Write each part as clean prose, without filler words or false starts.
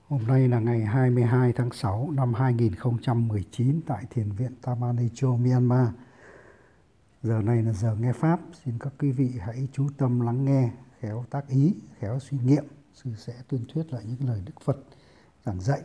Hôm nay là ngày 22 tháng 6 năm 2019 tại Thiền viện Tamanicho, Myanmar. Giờ này là giờ nghe Pháp. Xin các quý vị hãy chú tâm lắng nghe, khéo tác ý, khéo suy nghiệm. Sư sẽ tuyên thuyết lại những lời Đức Phật giảng dạy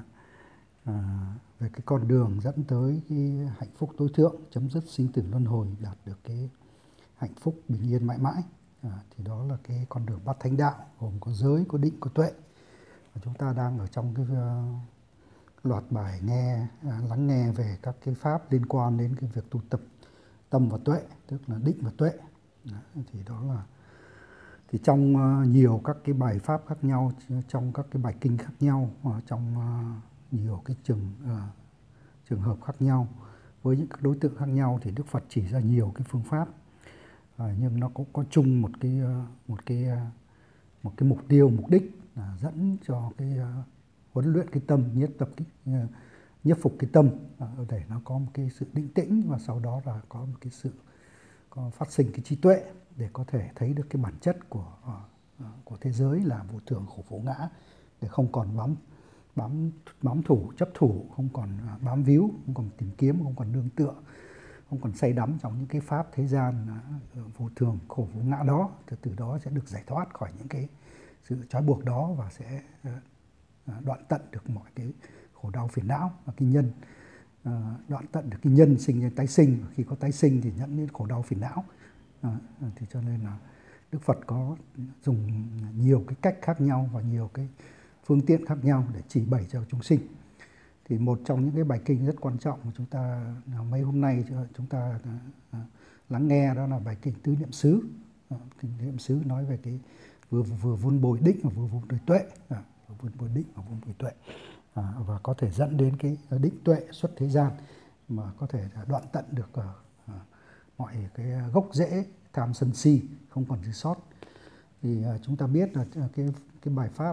về cái con đường dẫn tới cái hạnh phúc tối thượng, chấm dứt sinh tử luân hồi, đạt được cái hạnh phúc bình yên mãi mãi. Thì đó là cái con đường bát thánh đạo, gồm có giới, có định, có tuệ. Và chúng ta đang ở trong cái loạt bài lắng nghe về các cái pháp liên quan đến cái việc tu tập tâm và tuệ, tức là định và tuệ. Thì đó là trong nhiều các cái bài pháp khác nhau, trong các cái bài kinh khác nhau, trong nhiều cái trường hợp khác nhau, với những các đối tượng khác nhau, thì Đức Phật chỉ ra nhiều cái phương pháp, nhưng nó cũng có chung một cái mục tiêu, mục đích là dẫn cho cái huấn luyện cái tâm, nhiếp phục cái tâm, để nó có một cái sự định tĩnh, và sau đó là có một cái sự phát sinh cái trí tuệ để có thể thấy được cái bản chất của thế giới là vô thường, khổ, vô ngã, để không còn bám thủ, chấp thủ, không còn bám víu, không còn tìm kiếm, không còn nương tựa, không còn say đắm trong những cái pháp thế gian vô thường, khổ, vô ngã đó. Từ đó sẽ được giải thoát khỏi những cái sự trói buộc đó, và sẽ đoạn tận được mọi cái khổ đau phiền não và cái nhân, đoạn tận được cái nhân sinh ra tái sinh. Khi có tái sinh thì dẫn đến khổ đau phiền não. Thì cho nên là Đức Phật có dùng nhiều cái cách khác nhau và nhiều cái phương tiện khác nhau để chỉ bày cho chúng sinh. Thì một trong những cái bài kinh rất quan trọng mà chúng ta mấy hôm nay chúng ta lắng nghe, đó là bài kinh Tứ Niệm xứ. Kinh Tứ Niệm xứ nói về cái vừa vun bồi định và vừa vun bồi tuệ, vun bồi định và vun bồi tuệ, và có thể dẫn đến cái định tuệ xuất thế gian, mà có thể đoạn tận được mọi cái gốc rễ tham sân si, không còn dư sót. Thì chúng ta biết là cái bài pháp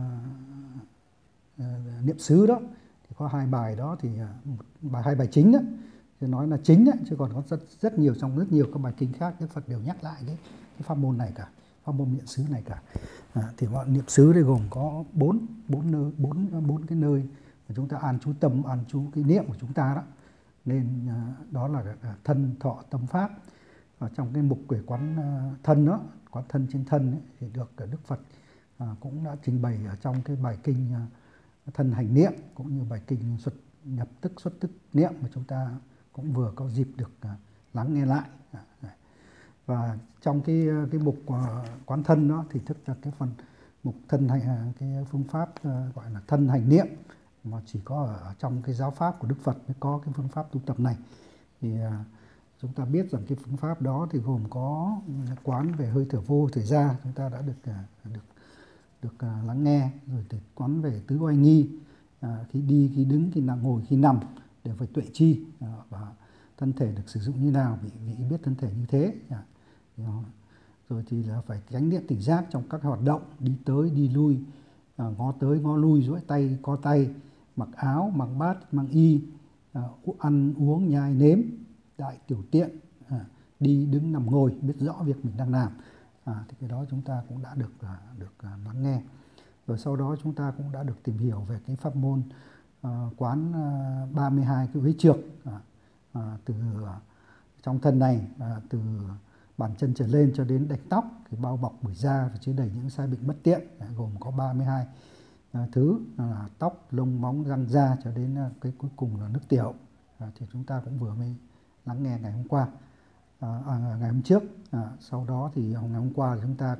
niệm xứ đó thì có hai bài đó, thì hai bài chính đó thì nói là chính đấy, chứ còn có rất nhiều, trong rất nhiều các bài kinh khác Đức Phật đều nhắc lại cái pháp môn này cả, pháp môn niệm xứ này cả. Thì bọn niệm xứ đây gồm có bốn cái nơi mà chúng ta an trú tâm, an trú cái niệm của chúng ta đó. Nên đó là thân, thọ, tâm, pháp. Và trong cái mục về quán thân đó, quán thân trên thân ấy, thì được Đức Phật cũng đã trình bày ở trong cái bài kinh thân hành niệm, cũng như bài kinh nhập tức xuất tức niệm mà chúng ta cũng vừa có dịp được lắng nghe lại. Và trong cái mục quán thân đó thì thức là cái phần mục thân hành, cái phương pháp gọi là thân hành niệm, mà chỉ có ở trong cái giáo pháp của Đức Phật mới có cái phương pháp tu tập này. Thì chúng ta biết rằng cái phương pháp đó thì gồm có quán về hơi thở vô, thời ra, chúng ta đã được lắng nghe rồi. Thì quán về tứ oai nghi, khi đi, khi đứng, khi nằm, ngồi, khi nằm, đều phải tuệ chi, và thân thể được sử dụng như nào, vị biết thân thể như thế. Rồi thì là phải chánh niệm tỉnh giác trong các hoạt động, đi tới, đi lui, ngó tới, ngó lui, duỗi tay, co tay, mặc áo, mặc bát, mang y, ăn uống, nhai nếm, đại tiểu tiện, đi đứng nằm ngồi, biết rõ việc mình đang làm. Thì cái đó chúng ta cũng đã được lắng nghe. Rồi sau đó chúng ta cũng đã được tìm hiểu về cái pháp môn quán 32 cái uế trược, từ trong thân này, từ bàn chân trở lên cho đến đạch tóc, thì bao bọc bởi da và chứa đầy những sai bệnh bất tiện, gồm có 32 thứ là tóc, lông, móng, răng, da, cho đến cái cuối cùng là nước tiểu. Thì chúng ta cũng vừa mới lắng nghe ngày hôm qua, ngày hôm trước. Sau đó thì ngày hôm qua thì chúng ta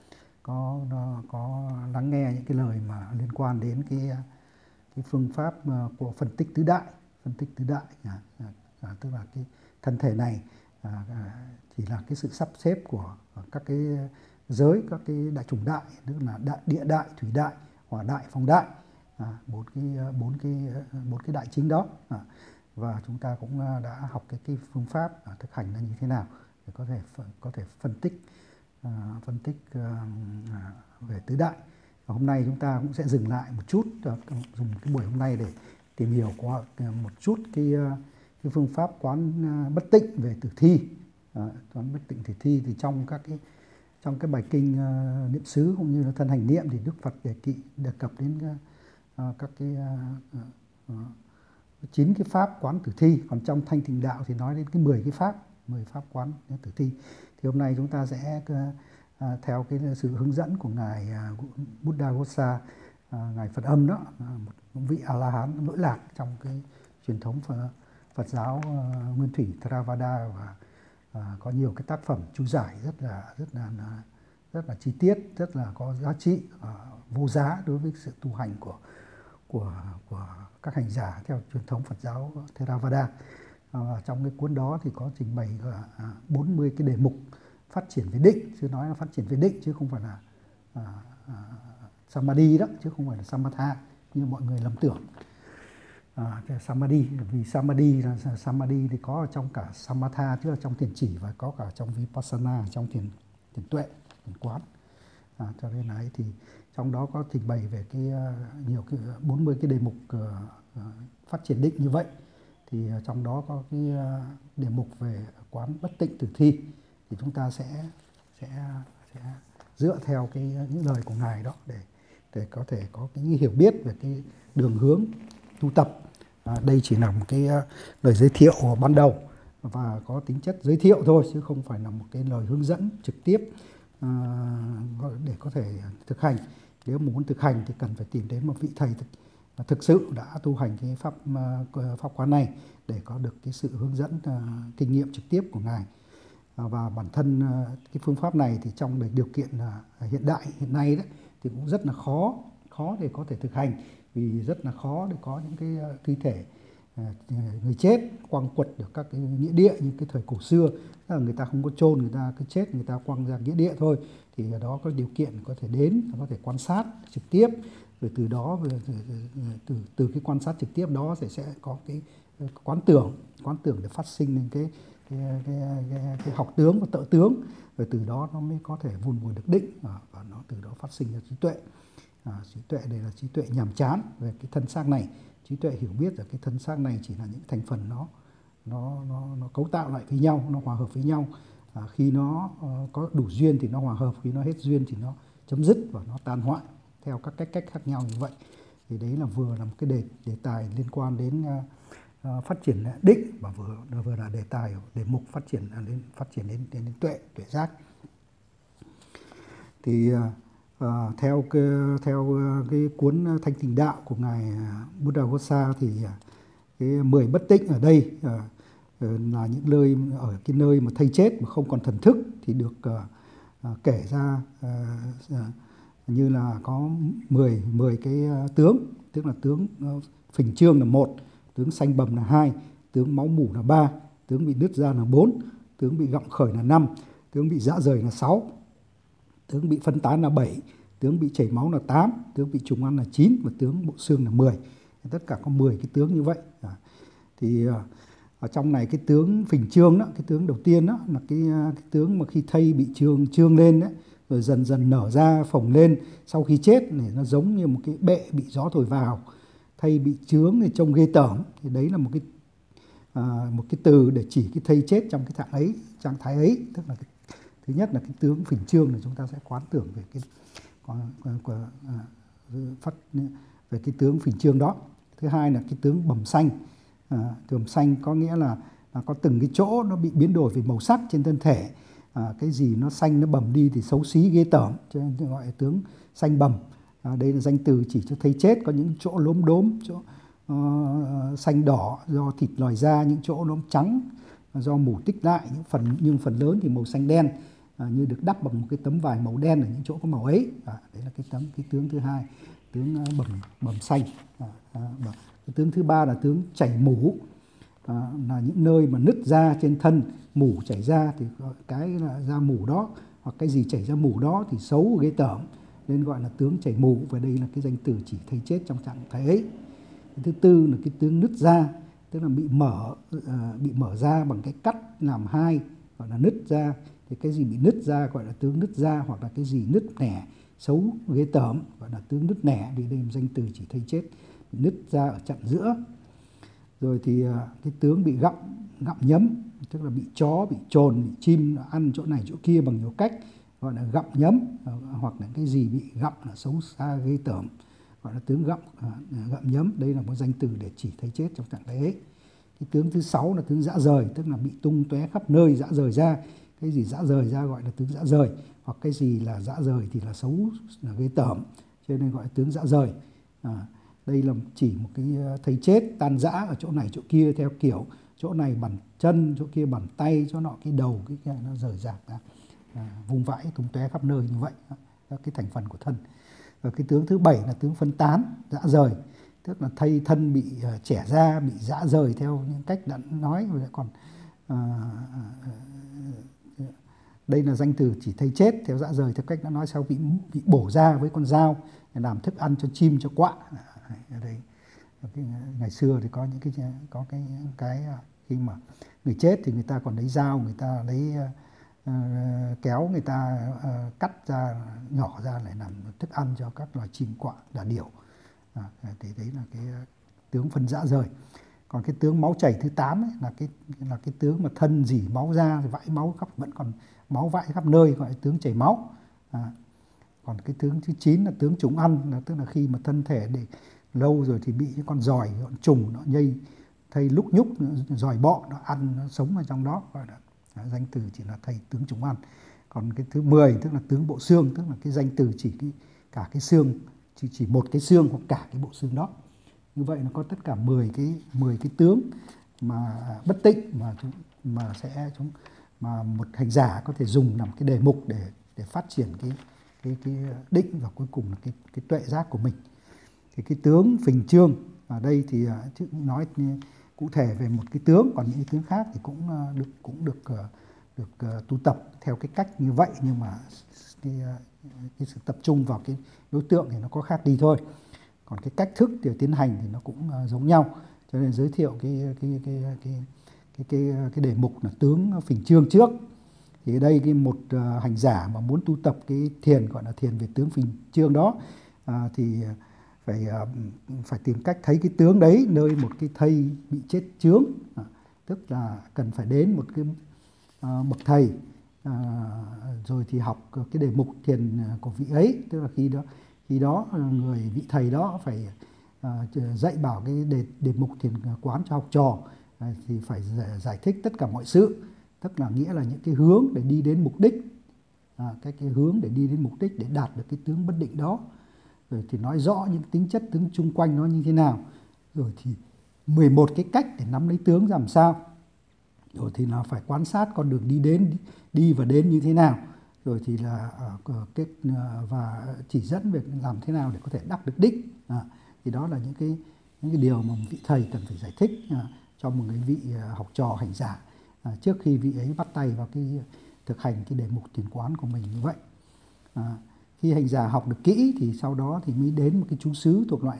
có lắng nghe những cái lời mà liên quan đến cái phương pháp của phân tích tứ đại, tức là cái thân thể này chỉ là cái sự sắp xếp của các cái giới, các cái đại chủng đại, tức là địa đại, thủy đại, hỏa đại, phong đại, bốn cái đại chính đó. Và chúng ta cũng đã học cái phương pháp thực hành là như thế nào để có thể phân tích về tứ đại. Và hôm nay chúng ta cũng sẽ dừng lại một chút, dùng cái buổi hôm nay để tìm hiểu qua một chút cái phương pháp quán bất tịnh về tử thi. Quán bất tịnh tử thi thì trong cái bài kinh niệm xứ cũng như là thân hành niệm thì Đức Phật đề cập đến các cái 9 cái pháp quán tử thi. Còn trong Thanh Tịnh Đạo thì nói đến cái 10 pháp quán tử thi. Thì hôm nay chúng ta sẽ theo cái sự hướng dẫn của ngài Buddhaghosa, ngài Phật Âm đó, một vị A La Hán lỗi lạc trong cái truyền thống Phật giáo Nguyên thủy Theravada, và có nhiều cái tác phẩm chú giải rất là chi tiết, rất là có giá trị, vô giá đối với sự tu hành của các hành giả theo truyền thống Phật giáo Theravada. Trong cái cuốn đó thì có trình bày 40 cái đề mục phát triển về định, chứ nói là phát triển về định chứ không phải là Samadhi đó, chứ không phải là Samatha như mọi người lầm tưởng. Samadhi, vì Samadhi thì có ở trong cả Samatha, tức là trong thiền chỉ, và có cả trong Vipassana, trong thiền tuệ, thiền quán. Cho nên là thì trong đó có trình bày về cái nhiều cái 40 cái đề mục phát triển định như vậy. Thì trong đó có cái đề mục về quán bất tịnh tử thi, thì chúng ta sẽ dựa theo những lời của ngài đó để có thể có cái hiểu biết về cái đường hướng tu tập. Đây chỉ là một cái lời giới thiệu ban đầu và có tính chất giới thiệu thôi, chứ không phải là một cái lời hướng dẫn trực tiếp để có thể thực hành. Nếu muốn thực hành thì cần phải tìm đến một vị thầy thực sự đã tu hành cái pháp quán này để có được cái sự hướng dẫn kinh nghiệm trực tiếp của ngài. Và bản thân cái phương pháp này thì trong điều kiện hiện nay đấy thì cũng rất là khó để có thể thực hành, vì rất là khó để có những cái thi thể người chết quăng quật được các cái nghĩa địa như cái thời cổ xưa, là người ta không có chôn, người ta cứ chết người ta quăng ra nghĩa địa thôi. Thì ở đó có điều kiện có thể đến, có thể quan sát trực tiếp, rồi từ đó từ cái quan sát trực tiếp đó sẽ có cái quán tưởng để phát sinh lên cái học tướng và tự tướng, rồi từ đó nó mới có thể vun bồi được định, và nó từ đó phát sinh ra trí tuệ. Trí tuệ đây là trí tuệ nhàm chán về cái thân xác này, trí tuệ hiểu biết là cái thân xác này chỉ là những thành phần nó cấu tạo lại với nhau, nó hòa hợp với nhau. Khi nó có đủ duyên thì nó hòa hợp, khi nó hết duyên thì nó chấm dứt và nó tan hoại theo các cách khác nhau như vậy. Thì đấy là vừa là một cái đề tài liên quan đến phát triển định, và vừa là đề mục phát triển đến tuệ giác. Thì theo cái cuốn Thanh Tịnh Đạo của ngài Buddhaghosa thì cái 10 bất tịnh ở đây là những nơi mà thây chết mà không còn thần thức thì được kể ra như là có 10 cái tướng, tức là tướng phình trương là 1, tướng xanh bầm là 2, tướng máu mủ là 3, tướng bị nứt ra là 4, tướng bị gọng khởi là 5, tướng bị rã rời là 6, tướng bị phân tán là 7, tướng bị chảy máu là 8, tướng bị trùng ăn là 9 và tướng bộ xương là 10. Tất cả có 10 cái tướng như vậy. Thì ở trong này cái tướng phình trương đó, cái tướng đầu tiên đó là cái tướng mà khi thây bị trương lên đấy, rồi dần dần nở ra phồng lên sau khi chết này, nó giống như một cái bệ bị gió thổi vào. Thây bị trướng thì trông ghê tởm, thì đấy là một cái từ để chỉ cái thây chết trong cái trạng thái ấy. Tức là thứ nhất là cái tướng phình trương là chúng ta sẽ quán tưởng về về cái tướng phình trương đó. Thứ hai là cái tướng bầm xanh. Bầm xanh có nghĩa là có từng cái chỗ nó bị biến đổi về màu sắc trên thân thể. Cái gì nó xanh nó bầm đi thì xấu xí ghê tởm, cho nên gọi là tướng xanh bầm. Đây là danh từ chỉ cho thây chết, có những chỗ lốm đốm, chỗ xanh đỏ do thịt lòi ra, những chỗ nó trắng do mủ tích lại, nhưng phần lớn thì màu xanh đen, như được đắp bằng một cái tấm vải màu đen ở những chỗ có màu ấy. Đấy là cái tướng thứ hai, tướng bầm xanh. Cái tướng thứ ba là tướng chảy mủ, là những nơi mà nứt ra trên thân, mủ chảy ra, thì cái là da mủ đó hoặc cái gì chảy ra mủ đó thì xấu ghê tởm nên gọi là tướng chảy mủ, và đây là cái danh từ chỉ thây chết trong trạng thái ấy. Cái thứ tư là cái tướng nứt ra, tức là bị mở ra bằng cái cắt làm hai, gọi là nứt ra. Thì cái gì bị nứt ra gọi là tướng nứt ra, hoặc là cái gì nứt nẻ xấu ghê tởm gọi là tướng nứt nẻ. Thì đây là danh từ chỉ thây chết, bị nứt ra ở chặng giữa. Rồi thì cái tướng bị gặm nhấm, tức là bị chó, bị trồn, bị chim ăn chỗ này chỗ kia bằng nhiều cách, gọi là gặm nhấm, hoặc là cái gì bị gặm là xấu xa ghê tởm, gọi là tướng gặm nhấm. Đây là một danh từ để chỉ thấy chết trong trạng thái ấy. Cái tướng thứ 6 là tướng rã rời, tức là bị tung tóe khắp nơi, rã rời ra. Cái gì rã rời ra gọi là tướng rã rời, hoặc cái gì là rã rời thì là xấu, là ghê tởm, cho nên gọi là tướng rã rời. Đây là chỉ một cái thấy chết tan rã ở chỗ này chỗ kia, theo kiểu chỗ này bàn chân, chỗ kia bàn tay, chỗ nọ cái đầu, cái nó rời rạc ra, vung vãi tung tóe khắp nơi như vậy, các cái thành phần của thân. Và cái tướng thứ 7 là tướng phân tán, rã rời, tức là thây thân bị chẻ ra, bị rã rời theo những cách đã nói. Còn đây là danh từ chỉ thấy chết theo rã rời theo cách đã nói, sau bị bổ ra với con dao để làm thức ăn cho chim, cho quạ. Ở đây ngày xưa thì có những cái khi mà người chết thì người ta còn lấy dao, người ta lấy kéo, người ta cắt ra nhỏ ra để làm thức ăn cho các loài chim quạ, đà điểu. Thì đấy là cái tướng phân rã rời. Còn cái tướng máu chảy thứ 8 ấy, là cái tướng mà thân dỉ máu ra, vãi máu khắp, vẫn còn máu vãi khắp nơi, gọi là tướng chảy máu. Còn cái tướng thứ 9 là tướng trùng ăn, tức là khi mà thân thể để lâu rồi thì bị con giòi, con trùng nó nhây thây lúc nhúc, giòi bọ nó ăn, nó sống ở trong đó, gọi là danh từ chỉ là thầy tướng trùng ăn. Còn cái thứ 10 tức là tướng bộ xương, tức là cái danh từ chỉ cả cái xương, chỉ một cái xương hoặc cả cái bộ xương đó. Như vậy nó có tất cả 10 cái tướng mà bất tịnh mà một hành giả có thể dùng làm cái đề mục để phát triển cái định, và cuối cùng là cái tuệ giác của mình. Thì cái tướng phình trương ở đây thì nói cụ thể về một cái tướng, còn những cái tướng khác thì cũng được tu tập theo cái cách như vậy, nhưng mà cái sự tập trung vào cái đối tượng thì nó có khác đi thôi. Còn cái cách thức để tiến hành thì nó cũng giống nhau, cho nên giới thiệu cái đề mục là tướng phình trương trước. Thì ở đây một hành giả mà muốn tu tập cái thiền gọi là thiền về tướng phình trương đó, thì phải tìm cách thấy cái tướng đấy nơi một cái thây bị chết chướng, tức là cần phải đến một cái bậc thầy, rồi thì học cái đề mục thiền của vị ấy. Tức là khi đó vị thầy đó phải dạy bảo cái đề mục thiền quán cho học trò, thì phải giải thích tất cả mọi sự, tức là nghĩa là những cái hướng để đi đến mục đích, cái hướng để đi đến mục đích để đạt được cái tướng bất định đó, rồi thì nói rõ những tính chất tướng chung quanh nó như thế nào, rồi thì 11 cái cách để nắm lấy tướng làm sao, rồi thì là phải quan sát con đường đi và đến như thế nào, rồi thì là và chỉ dẫn về làm thế nào để có thể đắc được đích. Thì đó là những cái điều mà một vị thầy cần phải giải thích cho một người vị học trò hành giả trước khi vị ấy bắt tay vào cái thực hành cái đề mục thiền quán của mình như vậy. Khi hành giả học được kỹ thì sau đó thì mới đến một cái chú xứ thuộc loại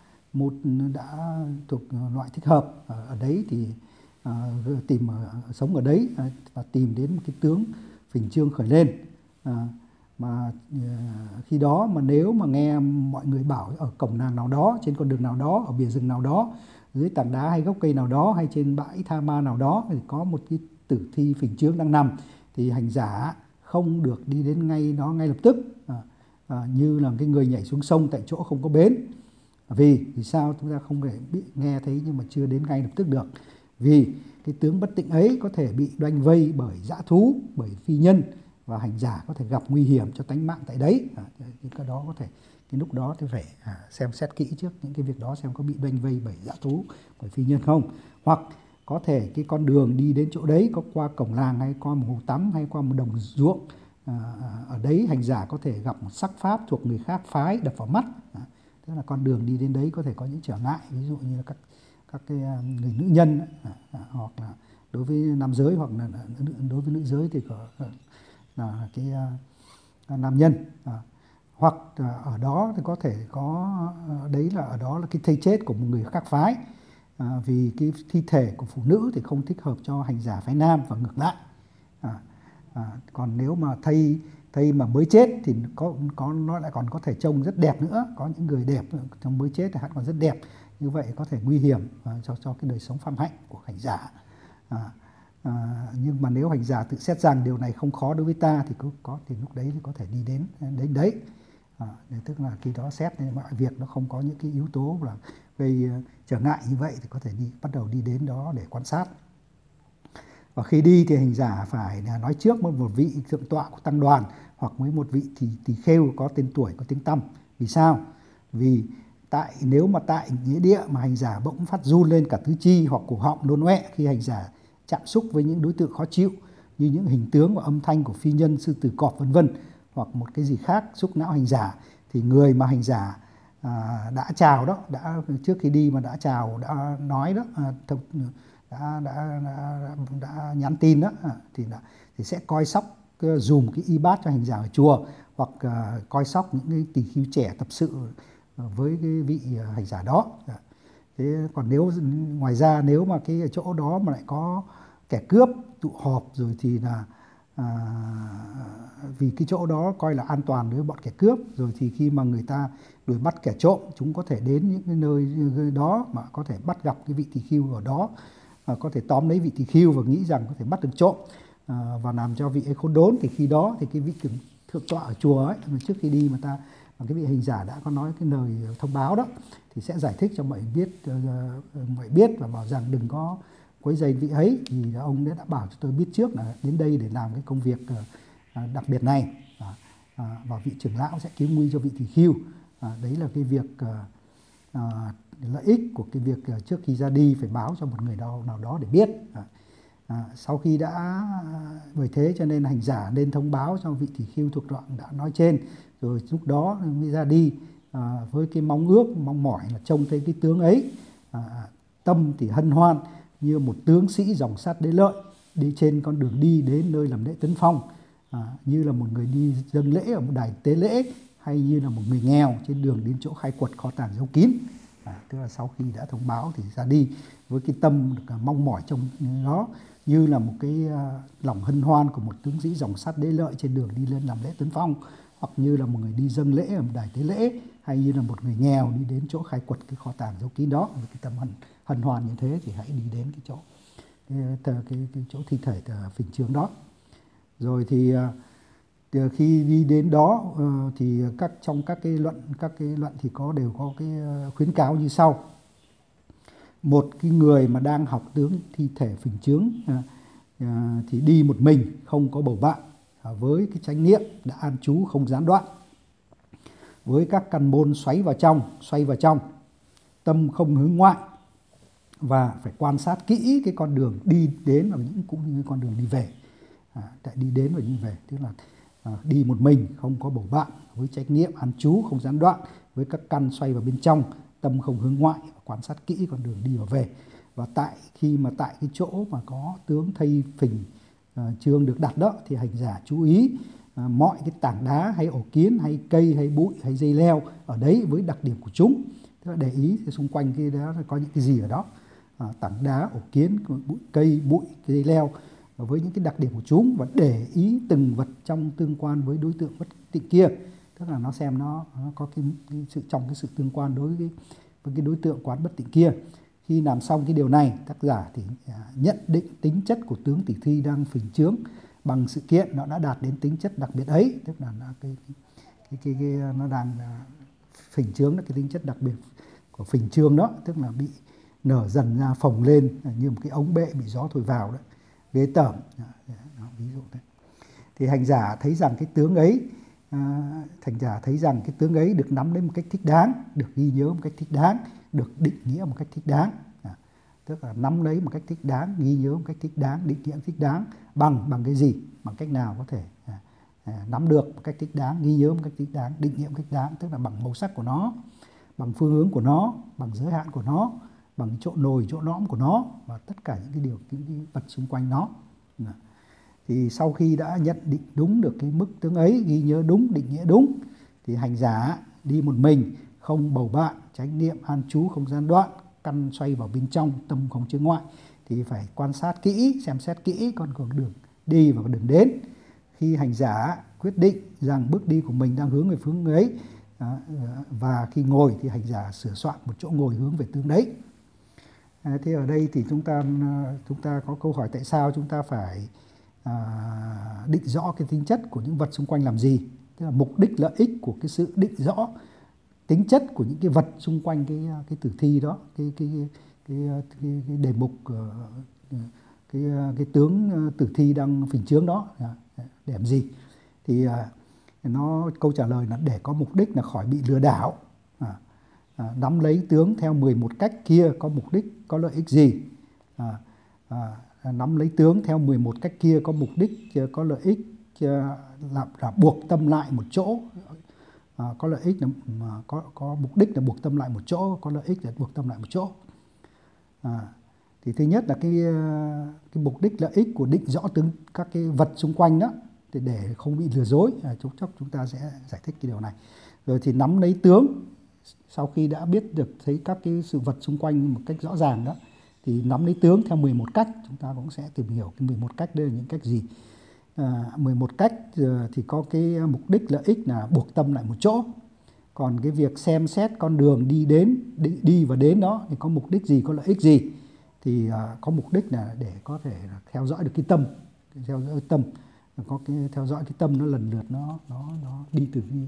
thuộc loại thích hợp. Ở đấy thì tìm sống ở đấy và tìm đến một cái tướng phình trương khởi lên. Mà khi đó mà nếu mà nghe mọi người bảo ở cổng làng nào đó, trên con đường nào đó, ở bìa rừng nào đó, dưới tảng đá hay gốc cây nào đó, hay trên bãi tha ma nào đó thì có một cái tử thi phình trương đang nằm, thì hành giả không được đi đến ngay lập tức, như là cái người nhảy xuống sông tại chỗ không có bến. Vì sao chúng ta không thể bị nghe thấy nhưng mà chưa đến ngay lập tức được? Vì cái tướng bất tịnh ấy có thể bị đoanh vây bởi dã thú, bởi phi nhân, và hành giả có thể gặp nguy hiểm cho tánh mạng tại đấy. Cái đó có thể cái lúc đó thì phải xem xét kỹ trước những cái việc đó, xem có bị đoanh vây bởi dã thú, bởi phi nhân không. Hoặc có thể cái con đường đi đến chỗ đấy có qua cổng làng, hay qua một hồ tắm, hay qua một đồng ruộng. Ở đấy hành giả có thể gặp một sắc pháp thuộc người khác phái đập vào mắt. Tức là con đường đi đến đấy có thể có những trở ngại, ví dụ như là các cái người nữ nhân, hoặc là đối với nam giới, hoặc là đối với nữ giới thì có là cái nam nhân. Hoặc ở đó thì có thể có đấy là ở đó là cái thây chết của một người khác phái, vì cái thi thể của phụ nữ thì không thích hợp cho hành giả phái nam và ngược lại. Còn nếu mà thây mà mới chết thì nó lại còn có thể trông rất đẹp nữa, có những người đẹp trong mới chết thì hắn còn rất đẹp, như vậy có thể nguy hiểm cho cái đời sống phạm hạnh của hành giả. Nhưng mà nếu hành giả tự xét rằng điều này không khó đối với ta thì thì lúc đấy thì có thể đi đến đấy. Tức là khi đó xét nên mọi việc nó không có những cái yếu tố là gây trở ngại như vậy thì có thể bắt đầu đi đến đó để quan sát. Và khi đi thì hành giả phải nói trước với một vị thượng tọa của tăng đoàn hoặc với một vị tỳ kheo có tên tuổi, có tiếng tăm. Vì sao? Vì nếu mà tại nghĩa địa mà hành giả bỗng phát run lên cả tứ chi hoặc cổ họng nôn ọe khi hành giả chạm xúc với những đối tượng khó chịu như những hình tướng và âm thanh của phi nhân, sư tử, cọp vân vân, hoặc một cái gì khác xúc não hành giả, thì người mà hành giả đã chào đó, trước khi đi mà đã chào, đã nói đó, đã nhắn tin đó, thì sẽ coi sóc dùm cái y bát cho hành giả ở chùa, hoặc coi sóc những cái tỳ khưu trẻ tập sự với cái vị hành giả đó. Thế còn ngoài ra nếu mà cái chỗ đó mà lại có kẻ cướp tụ họp rồi thì là vì cái chỗ đó coi là an toàn đối với bọn kẻ cướp, rồi thì khi mà người ta đuổi bắt kẻ trộm, chúng có thể đến những cái nơi đó mà có thể bắt gặp cái vị tỳ khưu ở đó, có thể tóm lấy vị tỳ khưu và nghĩ rằng có thể bắt được trộm và làm cho vị ấy khốn đốn. Thì khi đó thì cái vị thượng tọa ở chùa ấy, trước khi đi mà cái vị hành giả đã có nói cái lời thông báo đó, thì sẽ giải thích cho mọi biết và bảo rằng đừng có quấy rầy vị ấy, thì ông đã bảo cho tôi biết trước là đến đây để làm cái công việc đặc biệt này, và vị trưởng lão sẽ cứu nguy cho vị tỳ khưu. Đấy là cái việc lợi ích của cái việc trước khi ra đi phải báo cho một người nào đó để biết. Sau khi đã bởi thế cho nên hành giả nên thông báo cho vị tỳ khưu thuộc đoạn đã nói trên, rồi lúc đó mới ra đi với cái mong mỏi là trông thấy cái tướng ấy, tâm thì hân hoan như một tướng sĩ dòng sát đế lợi đi trên con đường đi đến nơi làm lễ tấn phong, như là một người đi dâng lễ ở một đài tế lễ, hay như là một người nghèo trên đường đến chỗ khai quật kho tàng giấu kín. Tức là sau khi đã thông báo thì ra đi với cái tâm được mong mỏi trong đó, như là một cái lòng hân hoan của một tướng sĩ dòng sát đế lợi trên đường đi lên làm lễ tấn phong, hoặc như là một người đi dâng lễ ở một đài tế lễ, hay như là một người nghèo đi đến chỗ khai quật cái kho tàng giấu kín đó. Với cái tâm hân hoan như thế thì hãy đi đến cái chỗ thi thể phình chướng đó. Rồi thì khi đi đến đó thì trong các cái luận thì đều có cái khuyến cáo như sau. Một cái người mà đang học tướng thi thể phình chướng thì đi một mình, không có bầu bạn, với cái chánh niệm đã an trú không gián đoạn, với các căn môn xoay vào trong, tâm không hướng ngoại, và phải quan sát kỹ cái con đường đi đến và cũng như con đường đi về. Tại đi đến và đi về tức là đi một mình, không có bầu bạn, với chánh niệm an trú không gián đoạn, với các căn xoay vào bên trong, tâm không hướng ngoại, quan sát kỹ con đường đi và về. Và tại cái chỗ mà có tướng thây phình chướng được đặt đó, thì hành giả chú ý mọi cái tảng đá hay ổ kiến hay cây hay bụi hay dây leo ở đấy với đặc điểm của chúng. Tức là để ý thì xung quanh cái đó có những cái gì ở đó, tảng đá, ổ kiến, cây, bụi, dây leo với những cái đặc điểm của chúng, và để ý từng vật trong tương quan với đối tượng bất tịnh kia. Tức là nó xem nó có cái sự tương quan đối với cái đối tượng quán bất tịnh kia. Khi làm xong cái điều này, tác giả thì nhận định tính chất của tướng tử thi đang phình chướng bằng sự kiện nó đã đạt đến tính chất đặc biệt ấy. Tức là nó đang phình chướng, là cái tính chất đặc biệt của phình chướng đó, tức là bị nở dần ra, phồng lên như một cái ống bệ bị gió thổi vào đó, ghê tởm. Ví dụ thế. Thì hành giả thấy rằng cái tướng ấy được nắm lấy một cách thích đáng, được ghi nhớ một cách thích đáng, được định nghĩa một cách thích đáng. Tức là nắm lấy một cách thích đáng, ghi nhớ một cách thích đáng, định nghĩa thích đáng. Bằng cái gì? Bằng cách nào có thể nắm được một cách thích đáng, ghi nhớ một cách thích đáng, định nghĩa một cách đáng. Tức là bằng màu sắc của nó, bằng phương hướng của nó, bằng giới hạn của nó, bằng chỗ nồi, chỗ lõm của nó, và tất cả những cái vật xung quanh nó. Thì sau khi đã nhận định đúng được cái mức tướng ấy, ghi nhớ đúng, định nghĩa đúng, thì hành giả đi một mình, không bầu bạn, chánh niệm an trú không gian đoạn, căn xoay vào bên trong, tâm không chướng ngoại, thì phải quan sát kỹ, xem xét kỹ con đường đi và đường đến. Khi hành giả quyết định rằng bước đi của mình đang hướng về phương ấy, và khi ngồi thì hành giả sửa soạn một chỗ ngồi hướng về tướng đấy. Thế ở đây thì chúng ta có câu hỏi tại sao chúng ta phải định rõ cái tính chất của những vật xung quanh làm gì. tức là mục đích lợi ích của cái sự định rõ tính chất của những cái vật xung quanh cái tử thi đó, cái đề mục cái tướng tử thi đang phình chướng đó để làm gì. Thì nó câu trả lời là để có mục đích là khỏi bị lừa đảo. Nắm lấy tướng theo 11 cách kia có mục đích có lợi ích gì? Nắm lấy tướng theo 11 cách kia có mục đích có lợi ích là buộc tâm lại một chỗ, có lợi ích là có mục đích là buộc tâm lại một chỗ, có lợi ích là buộc tâm lại một chỗ. Thì thứ nhất là cái mục đích lợi ích của định rõ tướng các cái vật xung quanh đó để không bị lừa dối. Chúng ta sẽ giải thích cái điều này. Rồi thì nắm lấy tướng, sau khi đã biết được thấy các cái sự vật xung quanh một cách rõ ràng đó, thì nắm lấy tướng theo 11 cách. Chúng ta cũng sẽ tìm hiểu cái 11 cách đây là những cách gì. 11 cách thì có cái mục đích lợi ích là buộc tâm lại một chỗ. Còn cái việc xem xét con đường đi và đến đó thì có mục đích gì, có lợi ích gì, thì có mục đích là để có thể theo dõi được cái tâm, có cái theo dõi cái tâm nó lần lượt nó đi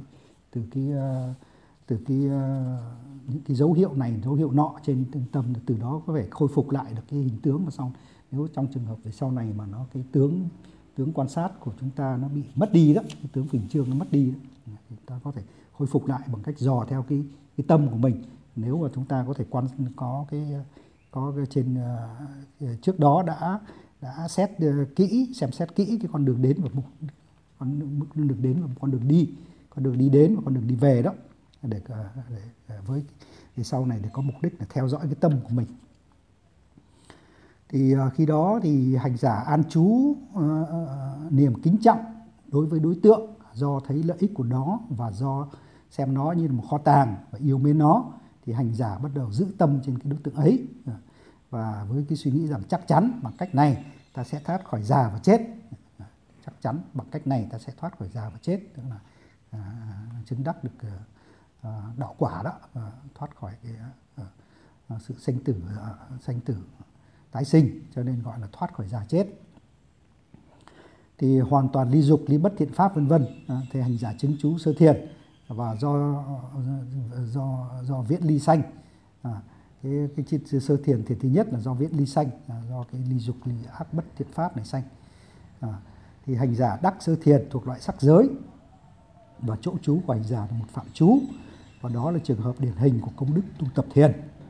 từ những cái dấu hiệu này, dấu hiệu nọ trên tâm, từ đó có thể khôi phục lại được cái hình tướng. Mà xong nếu trong trường hợp về sau này mà nó cái tướng quan sát của chúng ta nó bị mất đi đó, cái tướng phình chướng nó mất đi đó, thì ta có thể khôi phục lại bằng cách dò theo cái tâm của mình. Nếu mà chúng ta có thể có cái trên trước đó đã xem xét kỹ cái con đường đến và con đường đến và con đường đi đến và con đường đi về đó, để sau này để có mục đích là theo dõi cái tâm của mình. Thì khi đó thì hành giả an trú niềm kính trọng đối với đối tượng do thấy lợi ích của nó và do xem nó như là một kho tàng và yêu mến nó, thì hành giả bắt đầu giữ tâm trên cái đối tượng ấy, và với cái suy nghĩ rằng chắc chắn bằng cách này ta sẽ thoát khỏi già và chết, chắc chắn bằng cách này ta sẽ thoát khỏi già và chết, tức là chứng đắc được đạo quả đó, thoát khỏi cái sự sanh tử tái sinh, cho nên gọi là thoát khỏi già chết. Thì hoàn toàn ly dục, ly bất thiện pháp vân vân, thì hành giả chứng trú sơ thiền và do viễn ly sanh. Cái sơ thiền thì thứ nhất là do viễn ly sanh, do cái ly dục, ly ác bất thiện pháp này sanh. Thì hành giả đắc sơ thiền thuộc loại sắc giới, và chỗ trú của hành giả là một phạm trú, và đó là trường hợp điển hình của công đức tu tập thiền.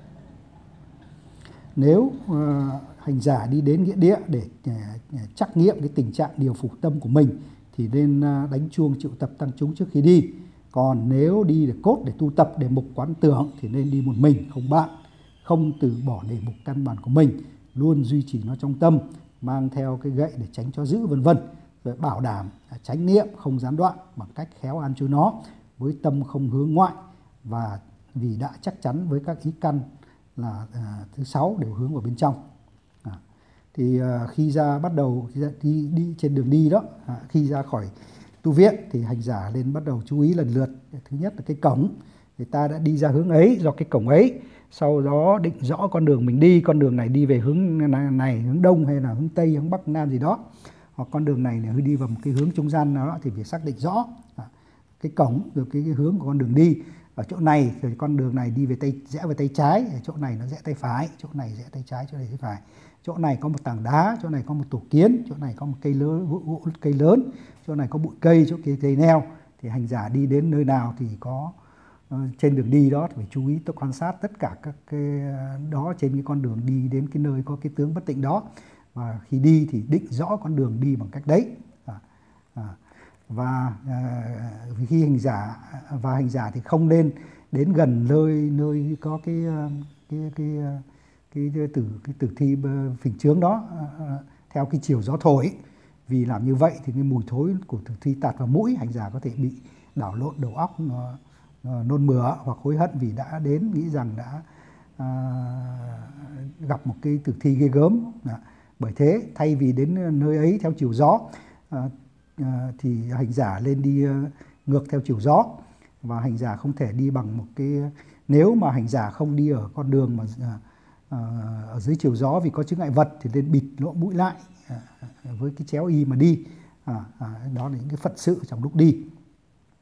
Nếu hành giả đi đến nghĩa địa để trắc nghiệm cái tình trạng điều phục tâm của mình thì nên đánh chuông triệu tập tăng chúng trước khi đi. Còn nếu đi để cốt để tu tập đề mục quán tưởng thì nên đi một mình, không bạn, không từ bỏ đề mục căn bản của mình, luôn duy trì nó trong tâm, mang theo cái gậy để tránh cho giữ vân vân, rồi bảo đảm chánh niệm không gián đoạn bằng cách khéo an trú nó với tâm không hướng ngoại, và vì đã chắc chắn với các ý căn là thứ 6 đều hướng vào bên trong. Thì khi ra bắt đầu đi trên đường đi đó, khi ra khỏi tu viện thì hành giả lên bắt đầu chú ý lần lượt. Thứ nhất là cái cổng, người ta đã đi ra hướng ấy do cái cổng ấy, sau đó định rõ con đường mình đi, con đường này đi về hướng này, hướng đông hay là hướng tây, hướng bắc, nam gì đó, hoặc con đường này đi vào một cái hướng trung gian nào đó, thì phải xác định rõ cái cổng rồi cái hướng của con đường đi. Ở chỗ này thì con đường này đi về rẽ về tay trái, ở chỗ này nó rẽ tay phải, chỗ này rẽ tay trái, chỗ này tay phải, chỗ này có một tảng đá, chỗ này có một tổ kiến, chỗ này có một cây lớn, chỗ này có bụi cây, chỗ kia cây neo. Thì hành giả đi đến nơi nào thì có trên đường đi đó thì phải chú ý quan sát tất cả các cái đó trên cái con đường đi đến cái nơi có cái tướng bất tịnh đó, và khi đi thì định rõ con đường đi bằng cách đấy. Và khi hành giả thì không nên đến gần nơi có cái tử thi phình chướng đó theo cái chiều gió thổi, vì làm như vậy thì cái mùi thối của tử thi tạt vào mũi, hành giả có thể bị đảo lộn đầu óc, nôn mửa hoặc hối hận vì đã đến nghĩ rằng đã gặp một cái tử thi ghê gớm. Bởi thế thay vì đến nơi ấy theo chiều gió thì hành giả lên đi ngược theo chiều gió, và hành giả không thể đi bằng một cái, nếu mà hành giả không đi ở con đường mà ở dưới chiều gió vì có chướng ngại vật thì nên bịt lỗ mũi lại với cái chéo y mà đi. Đó là những cái phận sự trong lúc đi.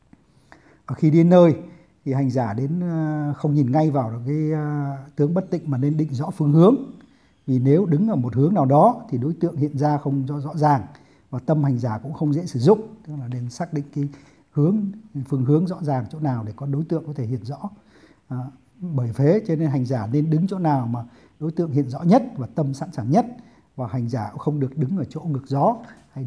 Khi đến nơi thì hành giả đến không nhìn ngay vào cái tướng bất tịnh mà nên định rõ phương hướng. Vì nếu đứng ở một hướng nào đó thì đối tượng hiện ra không rõ ràng và tâm hành giả cũng không dễ sử dụng. Tức là nên xác định cái phương hướng rõ ràng chỗ nào để có đối tượng có thể hiện rõ. Bởi thế cho nên hành giả nên đứng chỗ nào mà đối tượng hiện rõ nhất và tâm sẵn sàng nhất. Và hành giả cũng không được đứng ở chỗ ngược gió hay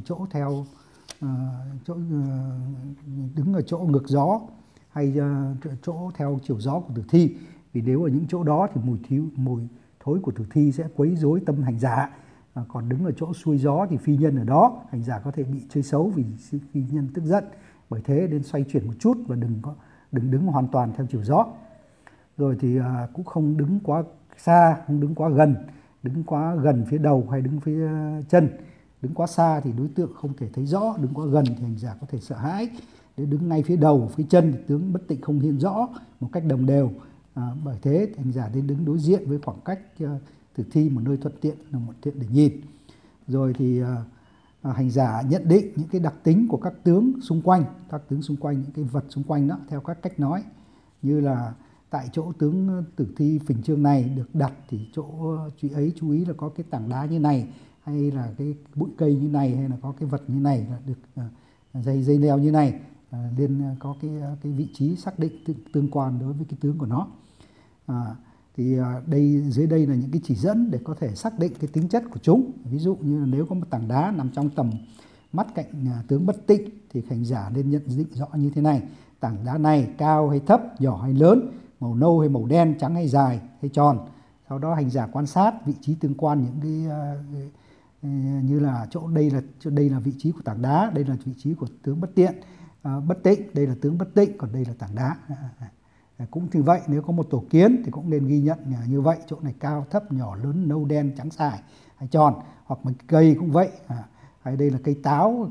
đứng ở chỗ ngược gió hay chỗ theo chiều gió của tử thi. Vì nếu ở những chỗ đó thì mùi thối của tử thi sẽ quấy rối tâm hành giả. Còn đứng ở chỗ xuôi gió thì phi nhân ở đó, hành giả có thể bị chơi xấu vì phi nhân tức giận. Bởi thế nên xoay chuyển một chút và đừng đứng hoàn toàn theo chiều gió. Rồi thì cũng không đứng quá xa, không đứng quá gần. Đứng quá gần phía đầu hay đứng phía chân. Đứng quá xa thì đối tượng không thể thấy rõ, đứng quá gần thì hành giả có thể sợ hãi. Nếu đứng ngay phía đầu, phía chân thì tướng bất tịnh không hiện rõ một cách đồng đều. Bởi thế hành giả nên đứng đối diện với khoảng cách tử thi một nơi thuận tiện để nhìn. Rồi thì hành giả nhận định những cái đặc tính của các tướng xung quanh, những cái vật xung quanh đó theo các cách nói. Như là tại chỗ tướng tử thi phình chương này được đặt thì chỗ chú ý là có cái tảng đá như này, hay là cái bụi cây như này, hay là có cái vật như này, là được dây leo như này, nên có cái vị trí xác định tương quan đối với cái tướng của nó. Thì dưới đây là những cái chỉ dẫn để có thể xác định cái tính chất của chúng. Ví dụ như là nếu có một tảng đá nằm trong tầm mắt cạnh tướng bất tịnh thì hành giả nên nhận định rõ như thế này: tảng đá này cao hay thấp, nhỏ hay lớn, màu nâu hay màu đen, trắng hay dài hay tròn. Sau đó hành giả quan sát vị trí tương quan những cái như là chỗ đây là vị trí của tảng đá, đây là vị trí của tướng bất tịnh, đây là tướng bất tịnh, còn đây là tảng đá. Cũng như vậy, nếu có một tổ kiến thì cũng nên ghi nhận như vậy: chỗ này cao, thấp, nhỏ, lớn, nâu, đen, trắng, dài hay tròn. Hoặc một cây cũng vậy, hay đây là cây táo,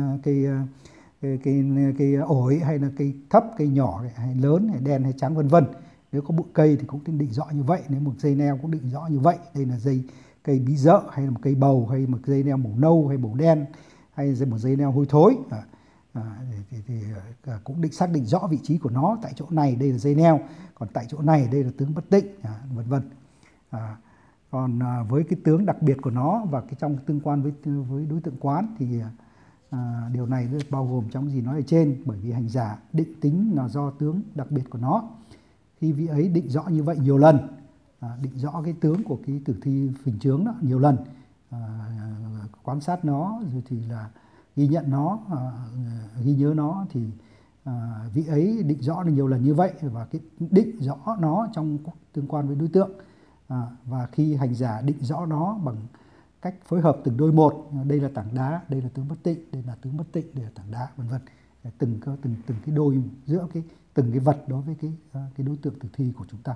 cây ổi, hay là cây thấp, cây nhỏ, hay lớn, hay đen, hay trắng, vân vân. Nếu có bụi cây thì cũng nên định rõ như vậy. Nếu một dây neo cũng định rõ như vậy: đây là cây bí dợ, hay là một cây bầu, hay một dây neo màu nâu hay màu đen, hay một dây neo hôi thối. Cũng xác định rõ vị trí của nó. Tại chỗ này đây là dây neo, còn tại chỗ này đây là tướng bất tịnh, vân vân. Còn với cái tướng đặc biệt của nó và cái trong tương quan với đối tượng quán thì điều này bao gồm trong gì nói ở trên. Bởi vì hành giả định tính là do tướng đặc biệt của nó. Khi vị ấy định rõ như vậy nhiều lần, định rõ cái tướng của cái tử thi phình chướng đó nhiều lần, quan sát nó rồi thì là ghi nhận nó, ghi nhớ nó, thì vị ấy định rõ được nhiều lần như vậy và cái định rõ nó trong tương quan với đối tượng. Và khi hành giả định rõ nó bằng cách phối hợp từng đôi một, đây là tảng đá, đây là tướng bất tịnh, đây là tướng bất tịnh, đây là tảng đá, vân vân, từng cái đôi giữa từng cái vật đối với cái đối tượng tử thi của chúng ta.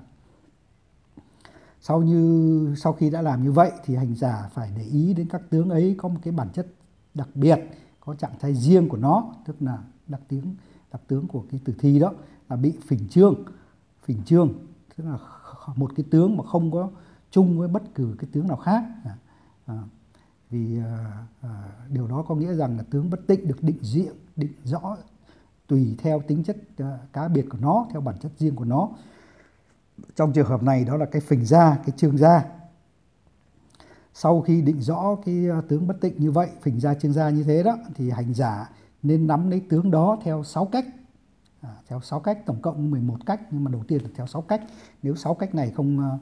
Sau khi đã làm như vậy thì hành giả phải để ý đến các tướng ấy có một cái bản chất đặc biệt, có trạng thái riêng của nó, tức là đặc tướng của cái tử thi đó là bị phình trương, tức là một cái tướng mà không có chung với bất cứ cái tướng nào khác. Vì điều đó có nghĩa rằng là tướng bất tịnh được định rõ tùy theo tính chất cá biệt của nó, theo bản chất riêng của nó. Trong trường hợp này đó là cái phình ra, cái trương ra. Sau khi định rõ cái tướng bất tịnh như vậy, phình ra, trương ra như thế đó, thì hành giả nên nắm lấy tướng đó theo 6 cách. Theo 6 cách, tổng cộng 11 cách, nhưng mà đầu tiên là theo 6 cách. Nếu 6 cách này không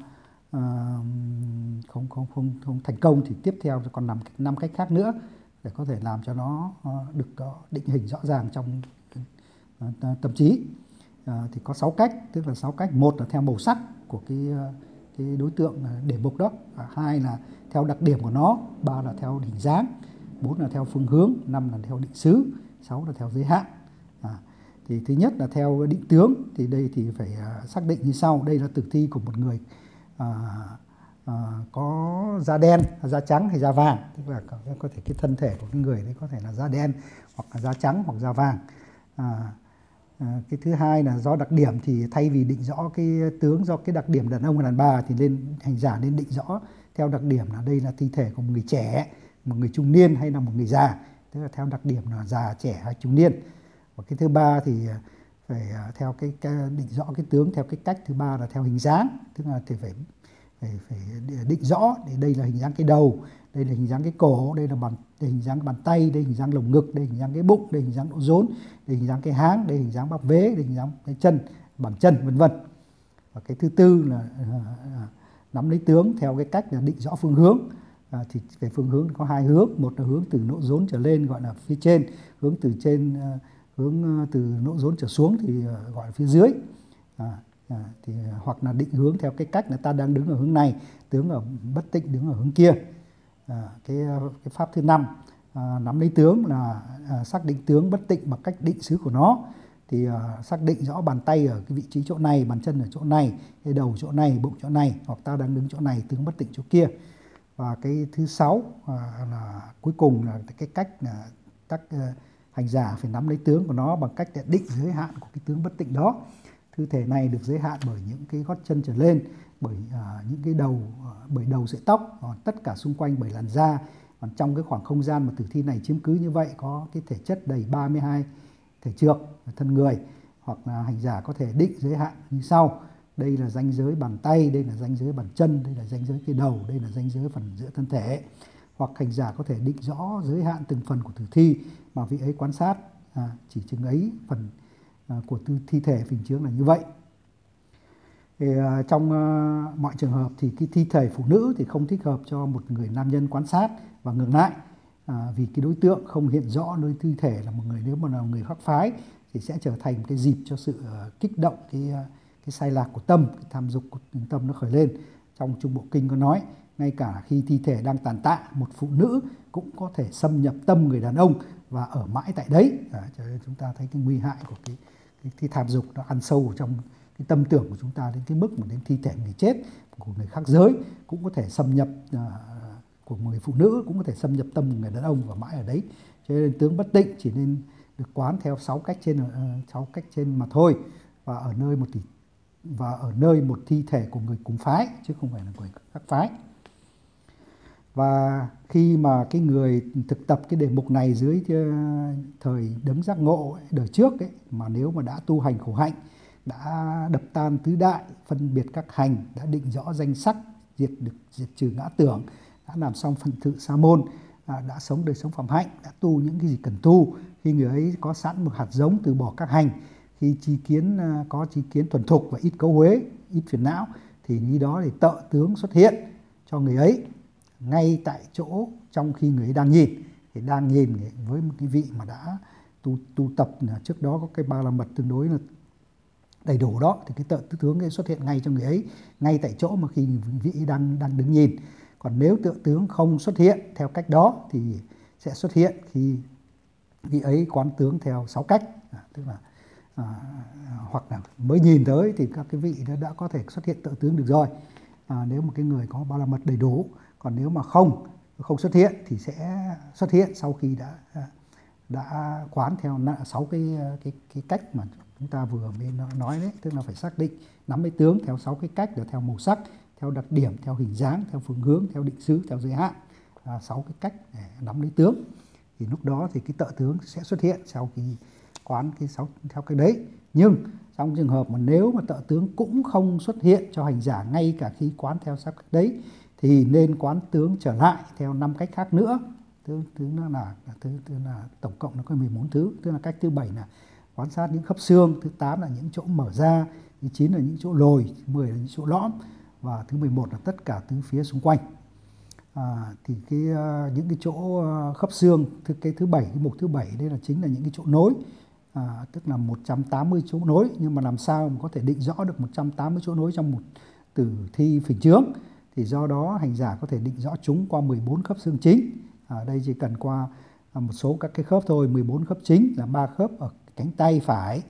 thành công thì tiếp theo còn làm 5 cách khác nữa để có thể làm cho nó được định hình rõ ràng trong tâm trí. Thì có 6 cách, tức là 6 cách. Một là theo màu sắc của cái đối tượng đề mục đó, 2 là theo đặc điểm của nó, 3 là theo hình dáng, 4 là theo phương hướng, 5 là theo định xứ, 6 là theo giới hạn. Thì thứ nhất là theo định tướng, thì đây thì phải xác định như sau. Đây là tử thi của một người có da đen, da trắng hay da vàng, tức là có thể cái thân thể của cái người đấy có thể là da đen hoặc là da trắng hoặc da vàng. Cái thứ hai là do đặc điểm, thì thay vì định rõ cái tướng do cái đặc điểm đàn ông và đàn bà thì hành giả nên định rõ theo đặc điểm là đây là thi thể của một người trẻ, một người trung niên hay là một người già, tức là theo đặc điểm là già, trẻ hay trung niên. Và cái thứ ba thì phải theo cái định rõ cái tướng theo cái cách thứ ba là theo hình dáng, tức là thì phải định rõ đây là hình dáng cái đầu, đây là hình dáng cái cổ, đây là đây hình dáng cái bàn tay, đây hình dáng lồng ngực, đây hình dáng cái bụng, đây hình dáng độ rốn, đây hình dáng cái háng, đây hình dáng bắp vế, đây hình dáng cái chân, bàn chân, vân vân. Và cái thứ tư là nắm lấy tướng theo cái cách là định rõ phương hướng. Thì về phương hướng có hai hướng, một là hướng từ nỗ rốn trở lên gọi là phía trên, hướng từ nỗ rốn trở xuống thì gọi là phía dưới. Thì hoặc là định hướng theo cái cách là ta đang đứng ở hướng này, tướng ở bất tịnh đứng ở hướng kia. Cái pháp thứ năm nắm lấy tướng là xác định tướng bất tịnh bằng cách định xứ của nó. Thì xác định rõ bàn tay ở cái vị trí chỗ này, bàn chân ở chỗ này, cái đầu chỗ này, bụng chỗ này, hoặc ta đang đứng chỗ này, tướng bất tịnh chỗ kia. Và cái thứ sáu là cuối cùng là cái cách là các hành giả phải nắm lấy tướng của nó bằng cách để định giới hạn của cái tướng bất tịnh đó. Thân thể này được giới hạn bởi những cái gót chân trở lên, bởi những cái bởi đầu sợi tóc, tất cả xung quanh bởi làn da. Còn trong cái khoảng không gian mà tử thi này chiếm cứ như vậy có cái thể chất đầy 32 thể trược thân người. Hoặc là hành giả có thể định giới hạn như sau: đây là ranh giới bàn tay, đây là ranh giới bàn chân, đây là ranh giới cái đầu, đây là ranh giới phần giữa thân thể. Hoặc hành giả có thể định rõ giới hạn từng phần của tử thi mà vị ấy quan sát, chỉ chừng ấy phần của thi thể phình chướng là như vậy. Thì trong mọi trường hợp thì cái thi thể phụ nữ thì không thích hợp cho một người nam nhân quan sát, và ngược lại, vì cái đối tượng không hiện rõ nơi thi thể là một người, nếu mà là người khác phái thì sẽ trở thành cái dịp cho sự kích động cái sai lạc của tâm, cái tham dục của tâm nó khởi lên. Trong Trung Bộ Kinh có nói, ngay cả khi thi thể đang tàn tạ, một phụ nữ cũng có thể xâm nhập tâm người đàn ông và ở mãi tại đấy. Cho nên chúng ta thấy cái nguy hại của cái tham dục nó ăn sâu trong cái tâm tưởng của chúng ta đến cái mức mà đến thi thể người chết của người khác giới cũng có thể xâm nhập, của người phụ nữ cũng có thể xâm nhập tâm người đàn ông và mãi ở đấy. Cho nên tướng bất tịnh chỉ nên được quán theo 6 cách trên mà thôi, và ở nơi một thi thể của người cùng phái chứ không phải là người khác phái. Và khi mà cái người thực tập cái đề mục này dưới thời đấng giác ngộ đời trước ấy, mà nếu mà đã tu hành khổ hạnh, đã đập tan tứ đại, phân biệt các hành, đã định rõ danh sắc, diệt trừ ngã tưởng, đã làm xong phần thự sa môn, đã sống đời sống phạm hạnh, đã tu những cái gì cần tu, khi người ấy có sẵn một hạt giống từ bỏ các hành, khi có tri kiến thuần thục và ít cấu uế, ít phiền não, thì như đó thì tợ tướng xuất hiện cho người ấy ngay tại chỗ trong khi người ấy đang nhìn. Thì đang nhìn với một cái vị mà đã tu tập trước đó có cái ba la mật tương đối là đầy đủ đó, thì cái tợ tướng ấy xuất hiện ngay cho người ấy, ngay tại chỗ mà khi vị ấy đang đứng nhìn. Còn nếu tợ tướng không xuất hiện theo cách đó thì sẽ xuất hiện khi vị ấy quán tướng theo 6 cách, tức là hoặc là mới nhìn tới thì các cái vị đã có thể xuất hiện tợ tướng được rồi, nếu một cái người có ba la mật đầy đủ. Còn nếu mà không xuất hiện thì sẽ xuất hiện sau khi đã quán theo 6 cái cách mà chúng ta vừa mới nói đấy, tức là phải xác định nắm lấy tướng theo 6 cái cách, là theo màu sắc, theo đặc điểm, theo hình dáng, theo phương hướng, theo định xứ, theo giới hạn, 6 cái cách để nắm lấy tướng. Thì lúc đó thì cái tợ tướng sẽ xuất hiện sau khi quán cái 6 theo cái đấy. Nhưng trong trường hợp mà nếu mà tợ tướng cũng không xuất hiện cho hành giả ngay cả khi quán theo 6 cách đấy, thì nên quán tướng trở lại theo 5 cách khác nữa. Thứ là tổng cộng nó có 14 thứ. Tức là cách thứ 7 là quan sát những khớp xương, thứ 8 là những chỗ mở ra, thứ 9 là những chỗ lồi, thứ 10 là những chỗ lõm, và thứ 11 là tất cả tứ phía xung quanh. Thì những cái chỗ khớp xương, cái thứ 7, cái mục thứ 7 đây là chính là những cái chỗ nối, tức là 180 chỗ nối. Nhưng mà làm sao mà có thể định rõ được 180 chỗ nối trong một tử thi phình chướng? Thì do đó hành giả có thể định rõ chúng qua 14 khớp xương chính. Đây chỉ cần qua một số các cái khớp thôi. 14 khớp chính là 3 khớp ở cánh tay phải,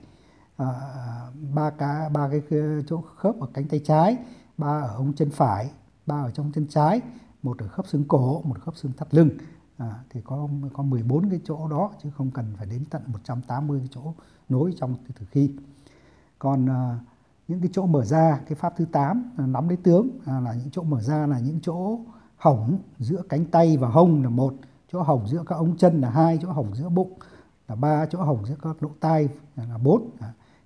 3 cái chỗ khớp ở cánh tay trái, 3 ở ống chân phải, 3 ở trong chân trái, 1 ở khớp xương cổ, 1 khớp xương thắt lưng. Thì có 14 cái chỗ đó, chứ không cần phải đến tận 180 cái chỗ nối trong tử khi. Còn những cái chỗ mở ra, cái pháp thứ 8 nắm lấy tướng là những chỗ mở ra là những chỗ hổng giữa cánh tay và hông là 1, chỗ hổng giữa các ống chân là 2, chỗ hổng giữa bụng là 3, chỗ hổng giữa các lỗ tai là 4.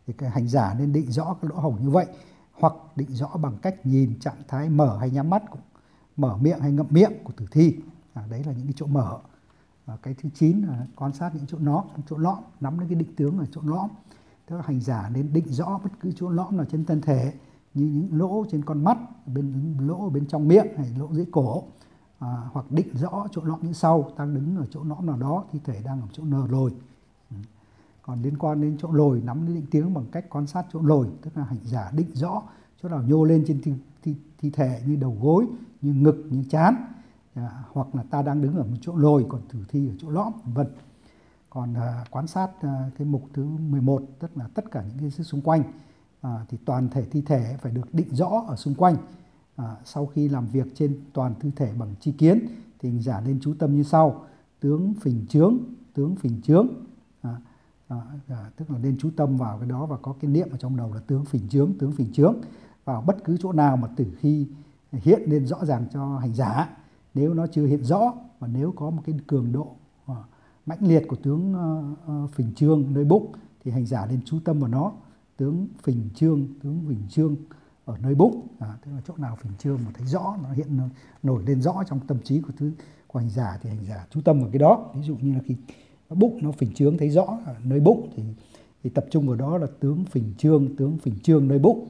Thì cái hành giả nên định rõ cái lỗ hổng như vậy, hoặc định rõ bằng cách nhìn trạng thái mở hay nhắm mắt, mở miệng hay ngậm miệng của tử thi. Đấy là những cái chỗ mở. Cái thứ 9 là quan sát những chỗ lõm, nắm lấy cái định tướng ở chỗ lõm. Tức là hành giả nên định rõ bất cứ chỗ lõm nào trên thân thể, như những lỗ trên con mắt, lỗ bên trong miệng hay lỗ dưới cổ, hoặc định rõ chỗ lõm như sau: đang đứng ở chỗ lõm nào đó, thi thể đang ở chỗ nờ lồi. Còn liên quan đến chỗ lồi, nắm lấy định tướng bằng cách quan sát chỗ lồi, tức là hành giả định rõ chỗ nào nhô lên trên thi thể, như đầu gối, như ngực, như trán, hoặc là ta đang đứng ở một chỗ lồi, còn tử thi ở chỗ lõm, vân. Còn quan sát cái mục thứ 11, tức là tất cả những cái xung quanh, thì toàn thể thi thể phải được định rõ ở xung quanh. Sau khi làm việc trên toàn thi thể bằng tri kiến thì hành giả nên chú tâm như sau: tướng phình chướng, tướng phình chướng. Tức là nên chú tâm vào cái đó và có cái niệm ở trong đầu là tướng phình chướng, tướng phình chướng vào bất cứ chỗ nào mà tử khi hiện lên rõ ràng cho hành giả. Nếu nó chưa hiện rõ, và nếu có một cái cường độ mãnh liệt của tướng phình chương nơi bụng thì hành giả nên chú tâm vào nó: tướng phình chương ở nơi bụng. Tức là chỗ nào phình chương mà thấy rõ, nó hiện nổi lên rõ trong tâm trí của hành giả thì hành giả chú tâm vào cái đó. Ví dụ như là khi bụng nó phình chướng thấy rõ ở nơi bụng thì tập trung vào đó là tướng phình chương nơi bụng.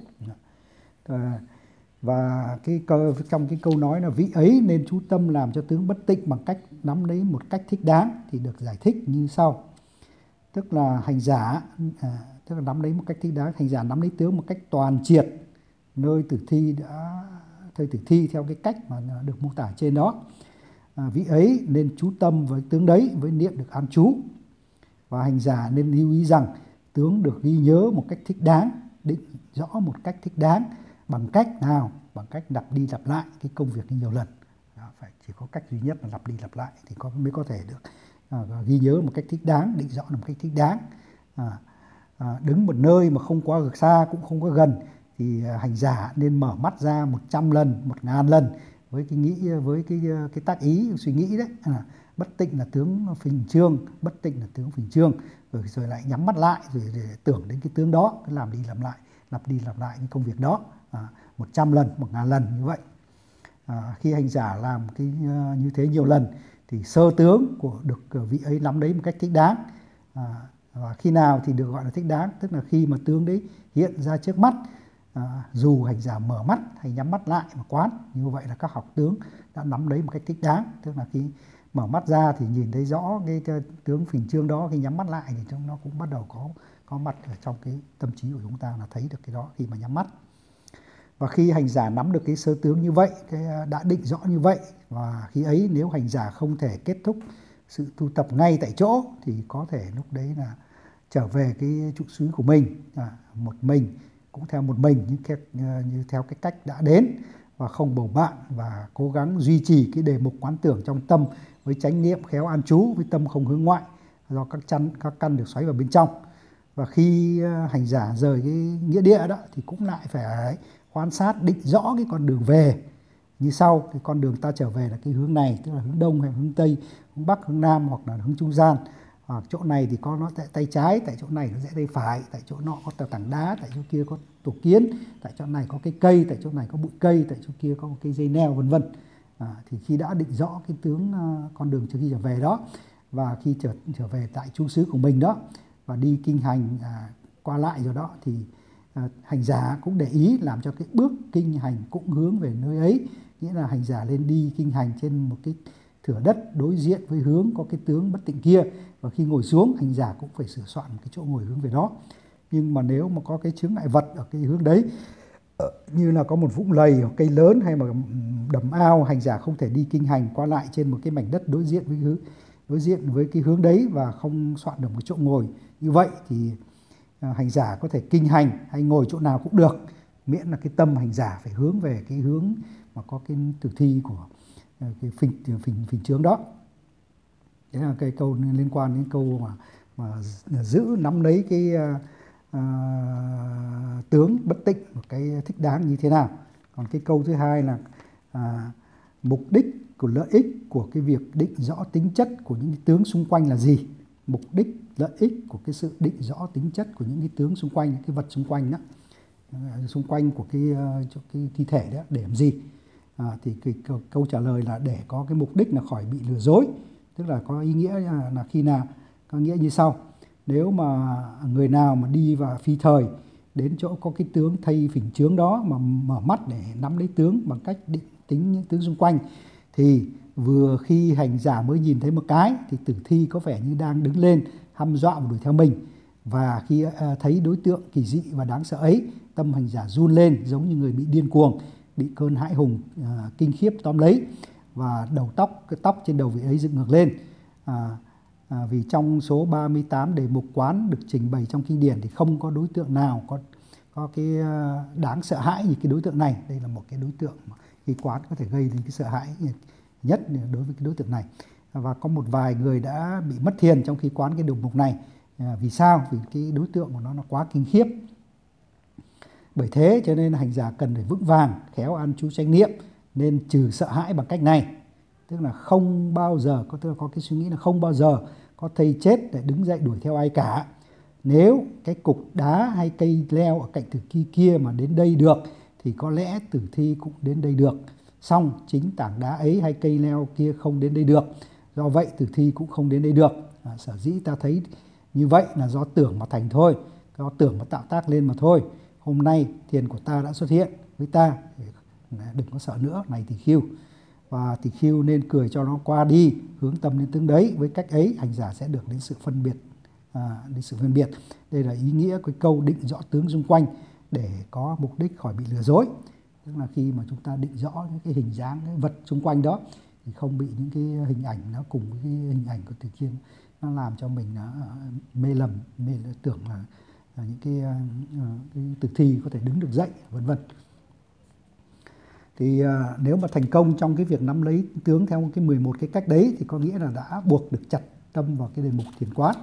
Và trong cái câu nói là vị ấy nên chú tâm làm cho tướng bất tịnh bằng cách nắm lấy một cách thích đáng thì được giải thích như sau. Tức là hành giả tức là nắm lấy một cách thích đáng, hành giả nắm lấy tướng một cách toàn triệt nơi tử thi theo cái cách mà được mô tả trên đó. Vị ấy nên chú tâm với tướng đấy với niệm được an trú. Và hành giả nên lưu ý rằng tướng được ghi nhớ một cách thích đáng, định rõ một cách thích đáng. Bằng cách nào? Bằng cách lặp đi lặp lại cái công việc nhiều lần. Phải chỉ có cách duy nhất là lặp đi lặp lại thì mới có thể được ghi nhớ một cách thích đáng, định rõ một cách thích đáng. Đứng một nơi mà không quá xa cũng không quá gần thì hành giả nên mở mắt ra 100 lần, 1000 lần với cái tác ý suy nghĩ đấy. Bất tịnh là tướng phình trương, bất tịnh là tướng phình trương, rồi lại nhắm mắt lại rồi để tưởng đến cái tướng đó, cứ làm đi làm lại, lặp đi lặp lại cái công việc đó 100 lần, 1000 lần như vậy. Khi hành giả làm cái như thế nhiều lần thì sơ tướng của được vị ấy nắm đấy một cách thích đáng. Và khi nào thì được gọi là thích đáng? Tức là khi mà tướng đấy hiện ra trước mắt, dù hành giả mở mắt hay nhắm mắt lại mà quán, như vậy là các học tướng đã nắm lấy một cách thích đáng. Tức là khi mở mắt ra thì nhìn thấy rõ cái tướng phình trương đó, khi nhắm mắt lại thì nó cũng bắt đầu có mặt ở trong cái tâm trí của chúng ta, là thấy được cái đó khi mà nhắm mắt. Và khi hành giả nắm được cái sơ tướng như vậy, đã định rõ như vậy, và khi ấy nếu hành giả không thể kết thúc sự tu tập ngay tại chỗ thì có thể lúc đấy là trở về cái trụ xứ của mình, một mình, cũng theo một mình như theo cái cách đã đến, và không bầu bạn, và cố gắng duy trì cái đề mục quán tưởng trong tâm với chánh niệm khéo an trú, với tâm không hướng ngoại do các căn được xoáy vào bên trong. Và khi hành giả rời cái nghĩa địa đó thì cũng lại phải quan sát định rõ cái con đường về như sau. Cái con đường ta trở về là cái hướng này, tức là hướng đông hay hướng tây, hướng bắc, hướng nam, hoặc là hướng trung gian. Chỗ này thì có nó tại tay trái, tại chỗ này nó rẽ tay phải, tại chỗ nọ có tảng đá, tại chỗ kia có tổ kiến, tại chỗ này có cái cây, tại chỗ này có bụi cây, tại chỗ kia có một cây dây neo, vân vân. Thì khi đã định rõ cái tướng con đường trước khi trở về đó, và khi trở về tại trụ xứ của mình đó, và đi kinh hành qua lại rồi đó, thì hành giả cũng để ý làm cho cái bước kinh hành cũng hướng về nơi ấy. Nghĩa là hành giả lên đi kinh hành trên một cái thửa đất đối diện với hướng có cái tướng bất tịnh kia, và khi ngồi xuống hành giả cũng phải sửa soạn một cái chỗ ngồi hướng về đó. Nhưng mà nếu mà có cái chướng ngại vật ở cái hướng đấy, như là có một vũng lầy hoặc cây lớn hay mà đầm ao, hành giả không thể đi kinh hành qua lại trên một cái mảnh đất đối diện với cái hướng đấy và không soạn được một chỗ ngồi như vậy, thì hành giả có thể kinh hành hay ngồi chỗ nào cũng được, miễn là cái tâm hành giả phải hướng về cái hướng mà có cái tử thi của cái phình chướng đó. Đấy là cái câu liên quan đến câu mà giữ nắm lấy cái tướng bất tịnh một cái thích đáng như thế nào. Còn cái câu thứ hai là mục đích của lợi ích của cái việc định rõ tính chất của những tướng xung quanh là gì. Mục đích lợi ích của cái sự định rõ tính chất của những cái tướng xung quanh, cái vật xung quanh đó, xung quanh của cái thi thể đó để làm gì. Thì cái câu trả lời là để có cái mục đích là khỏi bị lừa dối, tức là có ý nghĩa là khi nào, có nghĩa như sau: nếu mà người nào mà đi vào phi thời đến chỗ có cái tướng thây phình chướng đó mà mở mắt để nắm lấy tướng bằng cách định tính những tướng xung quanh, thì vừa khi hành giả mới nhìn thấy một cái thì tử thi có vẻ như đang đứng lên hăm dọa và đuổi theo mình. Và khi thấy đối tượng kỳ dị và đáng sợ ấy, tâm hành giả run lên giống như người bị điên cuồng, bị cơn hãi hùng kinh khiếp tóm lấy, và cái tóc trên đầu vị ấy dựng ngược lên. Vì trong số 38 đề mục quán được trình bày trong kinh điển thì không có đối tượng nào có cái đáng sợ hãi như cái đối tượng này. Đây là một cái đối tượng mà cái quán có thể gây đến cái sợ hãi nhất đối với cái đối tượng này. Và có một vài người đã bị mất thiền trong khi quán cái đề mục này. Vì sao? Vì cái đối tượng của nó quá kinh khiếp. Bởi thế cho nên hành giả cần phải vững vàng, khéo an trú chánh niệm, nên trừ sợ hãi bằng cách này. Tức là không bao giờ, có cái suy nghĩ là không bao giờ có thây chết để đứng dậy đuổi theo ai cả. Nếu cái cục đá hay cây leo ở cạnh tử thi kia mà đến đây được thì có lẽ tử thi cũng đến đây được. Song chính tảng đá ấy hay cây leo kia không đến đây được, do vậy tử thi cũng không đến đây được. Sở dĩ ta thấy như vậy là do tưởng mà thành thôi, do tưởng mà tạo tác lên mà thôi. Hôm nay thiền của ta đã xuất hiện với ta, đừng có sợ nữa này Tỳ Khưu. Và Tỳ Khưu nên cười cho nó qua đi, hướng tâm đến tướng đấy. Với cách ấy hành giả sẽ được đến sự phân biệt. Đây là ý nghĩa của câu định rõ tướng xung quanh để có mục đích khỏi bị lừa dối. Tức là khi mà chúng ta định rõ những cái hình dáng, cái vật xung quanh đó thì không bị những cái hình ảnh nó cùng với cái hình ảnh của Tỳ Khưu nó làm cho mình mê lầm, tưởng là những cái tử thi có thể đứng được dậy, vân vân. Thì nếu mà thành công trong cái việc nắm lấy tướng theo cái 11 cái cách đấy thì có nghĩa là đã buộc được chặt tâm vào cái đề mục thiền quán.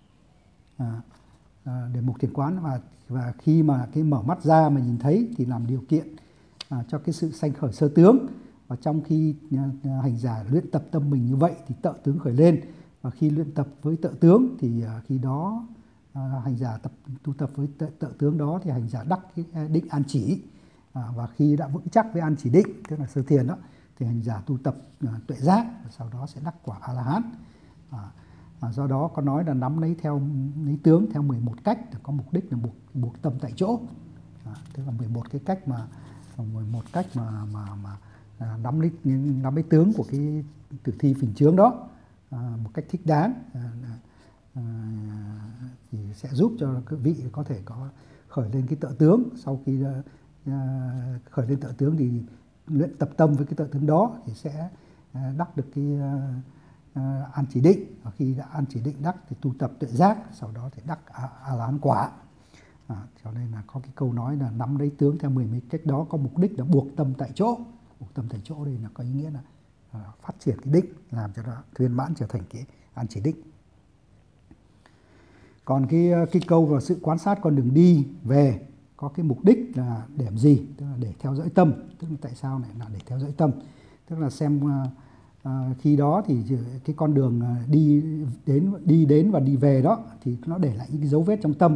Đề mục thiền quán, và khi mà cái mở mắt ra mà nhìn thấy thì làm điều kiện cho cái sự sanh khởi sơ tướng. Và trong khi hành giả luyện tập tâm mình như vậy thì tợ tướng khởi lên. Và khi luyện tập với tợ tướng thì khi đó hành giả tu tập với tợ tướng đó thì hành giả đắc cái định an chỉ. Và khi đã vững chắc với an chỉ định, tức là sơ thiền đó, thì hành giả tu tập tuệ giác, và sau đó sẽ đắc quả A-la-hán. Do đó có nói là nắm lấy tướng theo 11 cách, có mục đích là buộc tâm tại chỗ. Tức là 11 cái cách mà nắm lấy tướng của cái tử thi phình chướng đó một cách thích đáng, thì sẽ giúp cho các vị có thể có khởi lên cái tợ tướng. Sau khi khởi lên tợ tướng thì luyện tập tâm với cái tợ tướng đó thì sẽ đắc được cái an chỉ định. Và khi đã an chỉ định đắc thì tu tập tuệ giác, sau đó thì đắc A-la-hán quả. Cho nên là có cái câu nói là nắm lấy tướng theo 10 cách đó có mục đích là buộc tâm tại chỗ. Buộc tâm tại chỗ đây là có ý nghĩa là phát triển cái định, làm cho nó viên mãn trở thành cái an chỉ định. Còn cái câu là sự quan sát con đường đi về có cái mục đích là để làm gì? Tức là để theo dõi tâm. Tức là tại sao lại là để theo dõi tâm? Tức là xem khi đó thì cái con đường đi đến và đi về đó thì nó để lại những cái dấu vết trong tâm,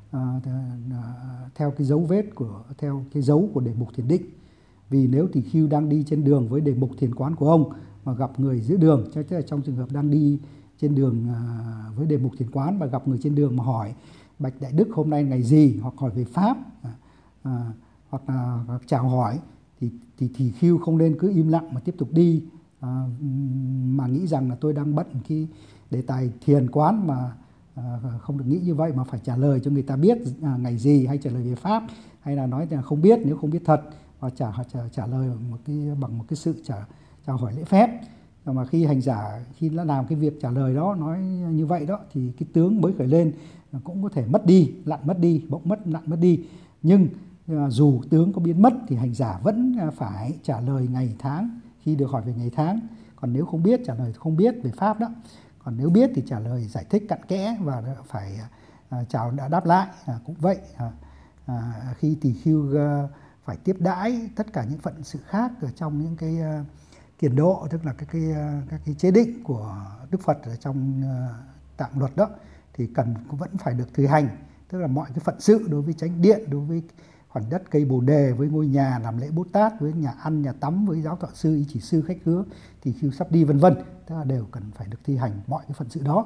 theo cái dấu của đề mục thiền định. Vì nếu Tỳ Khưu đang đi trên đường với đề mục thiền quán của ông mà gặp người giữa đường, chắc là trong trường hợp đang đi trên đường với đề mục thiền quán và gặp người trên đường mà hỏi bạch đại đức hôm nay ngày gì, hoặc hỏi về pháp, hoặc là chào hỏi, thì Tỳ Khưu không nên cứ im lặng mà tiếp tục đi, mà nghĩ rằng là tôi đang bận cái đề tài thiền quán, mà không được nghĩ như vậy, mà phải trả lời cho người ta biết ngày gì, hay trả lời về pháp, hay là nói là không biết nếu không biết thật, và trả lời bằng một cái sự chào hỏi lễ phép. Mà khi hành giả khi đã làm cái việc trả lời đó, nói như vậy đó, thì cái tướng mới khởi lên cũng có thể mất đi, lặn mất đi, bỗng mất, lặn mất đi. Nhưng dù tướng có biến mất thì hành giả vẫn phải trả lời ngày tháng khi được hỏi về ngày tháng. Còn nếu không biết, trả lời không biết về pháp đó. Còn nếu biết thì trả lời giải thích cặn kẽ và phải đáp lại. Cũng vậy, khi Tỳ Khưu phải tiếp đãi tất cả những phận sự khác ở trong những cái kiền độ, tức là các cái chế định của Đức Phật ở trong tạng luật đó, thì vẫn phải được thi hành, tức là mọi cái phận sự đối với chánh điện, đối với khoảnh đất cây bồ đề, với ngôi nhà làm lễ Bồ Tát, với nhà ăn nhà tắm, với giáo thọ sư, y chỉ sư, khách khứa, thì khưu sắp đi vân vân, tức là đều cần phải được thi hành mọi cái phận sự đó.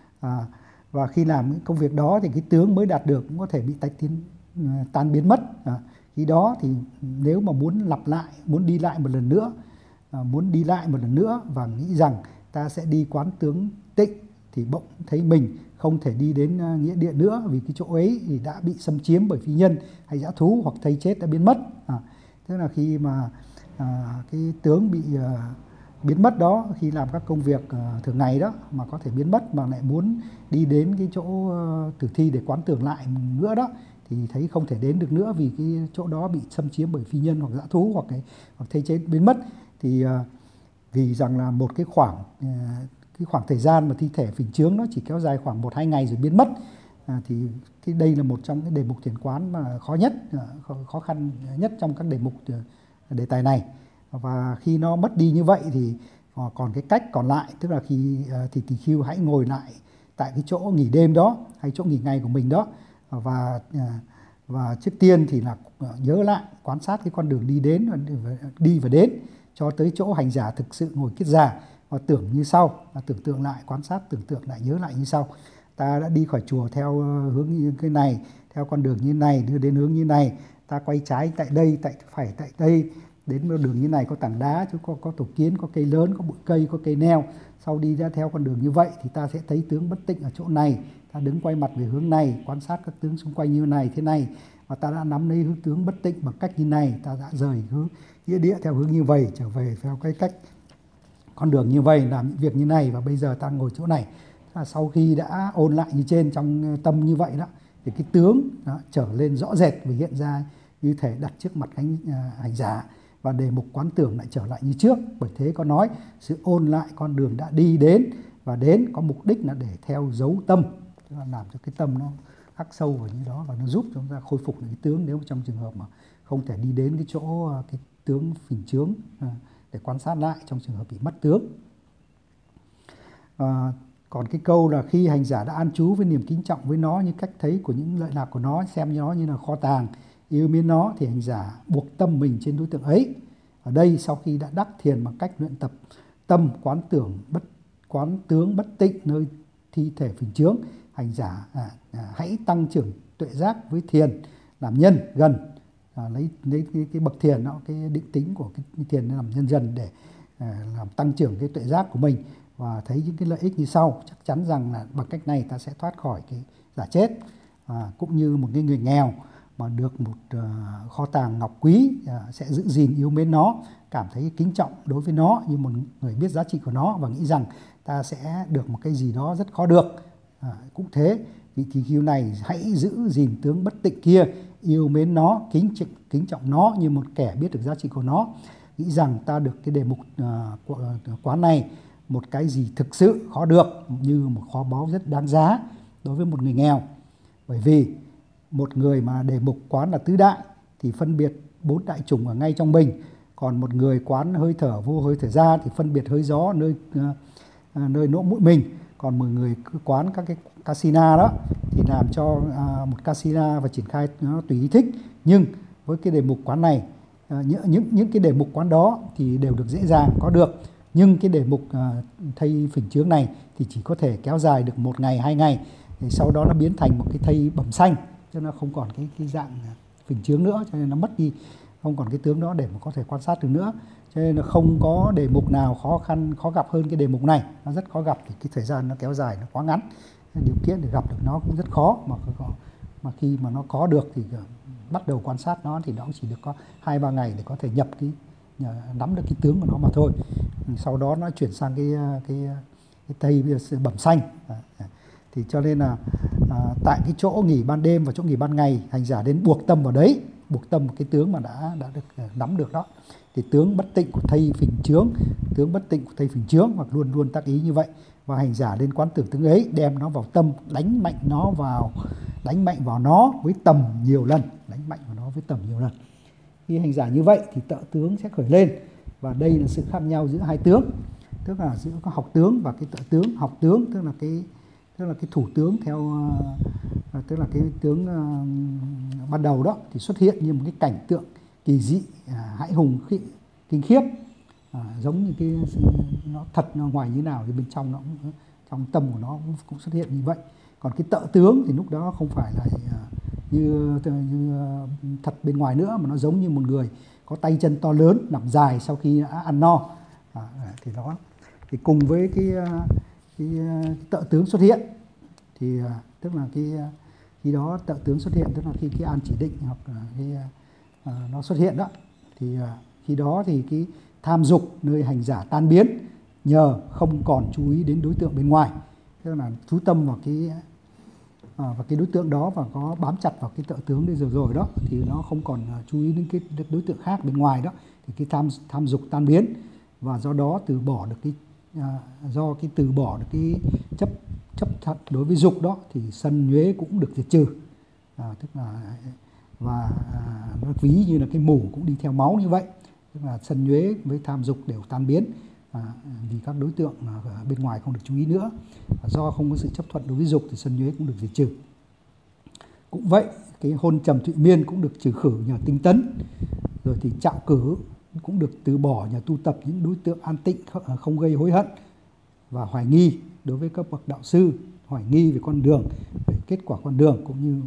Và khi làm những công việc đó thì cái tướng mới đạt được cũng có thể bị tan biến mất. Khi đó thì nếu mà muốn lặp lại, muốn đi lại một lần nữa và nghĩ rằng ta sẽ đi quán tướng tịnh, thì bỗng thấy mình không thể đi đến nghĩa địa nữa, vì cái chỗ ấy thì đã bị xâm chiếm bởi phi nhân hay dã thú, hoặc thây chết đã biến mất. Tức là khi mà cái tướng bị biến mất đó, khi làm các công việc thường ngày đó mà có thể biến mất, mà lại muốn đi đến cái chỗ tử thi để quán tưởng lại nữa đó, thì thấy không thể đến được nữa, vì cái chỗ đó bị xâm chiếm bởi phi nhân hoặc dã thú, hoặc thây chết biến mất. Thì vì rằng là một cái khoảng thời gian mà thi thể phình chướng nó chỉ kéo dài khoảng 1-2 ngày rồi biến mất, thì đây là một trong cái đề mục thiền quán mà khó khăn nhất trong các đề mục đề tài này. Và khi nó mất đi như vậy thì còn cái cách còn lại, tức là khi thì tỳ khưu hãy ngồi lại tại cái chỗ nghỉ đêm đó hay chỗ nghỉ ngày của mình đó, và trước tiên thì là nhớ lại quan sát cái con đường đi và đến cho tới chỗ hành giả thực sự ngồi kiết già, và tưởng như sau, tưởng tượng lại, quan sát, tưởng tượng lại, nhớ lại như sau: ta đã đi khỏi chùa theo hướng như cái này, theo con đường như này, đưa đến hướng như này, ta quay trái tại đây, phải tại đây, đến đường như này có tảng đá, chứ có tổ kiến, có cây lớn, có bụi cây, có cây neo. Sau đi ra theo con đường như vậy thì ta sẽ thấy tướng bất tịnh ở chỗ này, ta đứng quay mặt về hướng này, quan sát các tướng xung quanh như này, thế này, và ta đã nắm lấy hướng tướng bất tịnh bằng cách như này, ta đã rời hướng nghĩa địa theo hướng như vậy, trở về theo cái cách con đường như vậy, làm những việc như này, và bây giờ ta ngồi chỗ này. Sau khi đã ôn lại như trên trong tâm như vậy đó, thì cái tướng đó trở lên rõ rệt và hiện ra như thể đặt trước mặt hành giả, và đề mục quán tưởng lại trở lại như trước. Bởi thế có nói sự ôn lại con đường đã đi đến, và đến có mục đích là để theo dấu tâm, tức là làm cho cái tâm nó khắc sâu vào như đó, và nó giúp chúng ta khôi phục được cái tướng, nếu trong trường hợp mà không thể đi đến cái chỗ cái tướng phình chướng để quan sát lại trong trường hợp bị mất tướng. Còn cái câu là khi hành giả đã an trú với niềm kính trọng với nó, như cách thấy của những lợi lạc của nó, xem nó như là kho tàng, yêu mến nó, thì hành giả buộc tâm mình trên đối tượng ấy. Ở đây sau khi đã đắc thiền bằng cách luyện tập tâm quán tướng bất tịnh nơi thi thể phình chướng, hành giả hãy tăng trưởng tuệ giác với thiền làm nhân gần, lấy cái bậc thiền đó, cái định tính của cái thiền làm nhân dần để làm tăng trưởng cái tuệ giác của mình, và thấy những cái lợi ích như sau. Chắc chắn rằng là bằng cách này ta sẽ thoát khỏi cái giả chết, cũng như một cái người nghèo mà được một kho tàng ngọc quý sẽ giữ gìn yêu mến nó, cảm thấy kính trọng đối với nó như một người biết giá trị của nó, và nghĩ rằng ta sẽ được một cái gì đó rất khó được. Cũng thế, vị tỳ khưu này hãy giữ gìn tướng bất tịnh kia, yêu mến nó, kính trọng nó như một kẻ biết được giá trị của nó, nghĩ rằng ta được cái đề mục quán này, một cái gì thực sự khó được, như một kho báu rất đáng giá đối với một người nghèo. Bởi vì một người mà đề mục quán là tứ đại thì phân biệt 4 đại chủng ở ngay trong mình, còn một người quán hơi thở vô hơi thở ra thì phân biệt hơi gió nơi nỗ mũi mình, còn một người cứ quán các cái kasina đó thì làm cho một kasina và triển khai nó tùy ý thích. Nhưng với cái đề mục quán này, những cái đề mục quán đó thì đều được dễ dàng có được, nhưng cái đề mục thây phình chướng này thì chỉ có thể kéo dài được 1 ngày 2 ngày, thì sau đó nó biến thành một cái thây bẩm xanh, cho nó không còn cái dạng phình chướng nữa, cho nên nó mất đi, không còn cái tướng đó để mà có thể quan sát được nữa. Cho nên là không có đề mục nào khó gặp hơn cái đề mục này, nó rất khó gặp, thì cái thời gian nó kéo dài nó quá ngắn, điều kiện để gặp được nó cũng rất khó, mà khi mà nó có được thì bắt đầu quan sát nó thì nó cũng chỉ được có 2-3 ngày để có thể nắm được cái tướng của nó mà thôi. Sau đó nó chuyển sang cái thây bẩm xanh. Thì cho nên là tại cái chỗ nghỉ ban đêm và chỗ nghỉ ban ngày, hành giả đến buộc tâm vào đấy, buộc tâm cái tướng mà đã được nắm được đó, thì tướng bất tịnh của thây phình chướng, tướng bất tịnh của thây phình chướng, hoặc luôn luôn tác ý như vậy, và hành giả đến quán tưởng tướng ấy, đem nó vào tâm, đánh mạnh vào nó với tầm nhiều lần, Khi hành giả như vậy thì tợ tướng sẽ khởi lên, và đây là sự khác nhau giữa hai tướng, tức là giữa có học tướng và cái tợ tướng. Học tướng tức là tức là cái thủ tướng theo tức là cái tướng ban đầu đó thì xuất hiện như một cái cảnh tượng kỳ dị, hãi hùng, kinh khiếp, giống như cái nó thật nó ngoài như nào thì bên trong nó cũng, trong tâm của nó cũng xuất hiện như vậy. Còn cái tợ tướng thì lúc đó không phải là như thật bên ngoài nữa, mà nó giống như một người có tay chân to lớn nằm dài sau khi đã ăn no. Thì đó thì cùng với cái tợ tướng xuất hiện thì tức là khi đó tợ tướng xuất hiện, tức là khi cái an chỉ định hoặc là nó xuất hiện đó, thì khi đó thì cái tham dục nơi hành giả tan biến nhờ không còn chú ý đến đối tượng bên ngoài, tức là chú tâm vào cái đối tượng đó và có bám chặt vào cái tợ tướng đây rồi đó, thì nó không còn chú ý đến cái đối tượng khác bên ngoài đó, thì cái tham dục tan biến, và do đó từ bỏ được cái chấp thật đối với dục đó, thì sân nhuế cũng được diệt trừ. Tức là và nó ví như là cái mủ cũng đi theo máu như vậy, tức là sân nhuế với tham dục đều tan biến vì các đối tượng bên ngoài không được chú ý nữa. Do không có sự chấp thuận đối với dục thì sân nhuế cũng được diệt trừ. Cũng vậy, cái hôn trầm thụy miên cũng được trừ khử nhờ tinh tấn. Rồi thì trạo cử cũng được từ bỏ nhờ tu tập những đối tượng an tịnh, không gây hối hận và hoài nghi đối với các bậc đạo sư, hoài nghi về con đường, về kết quả con đường, cũng như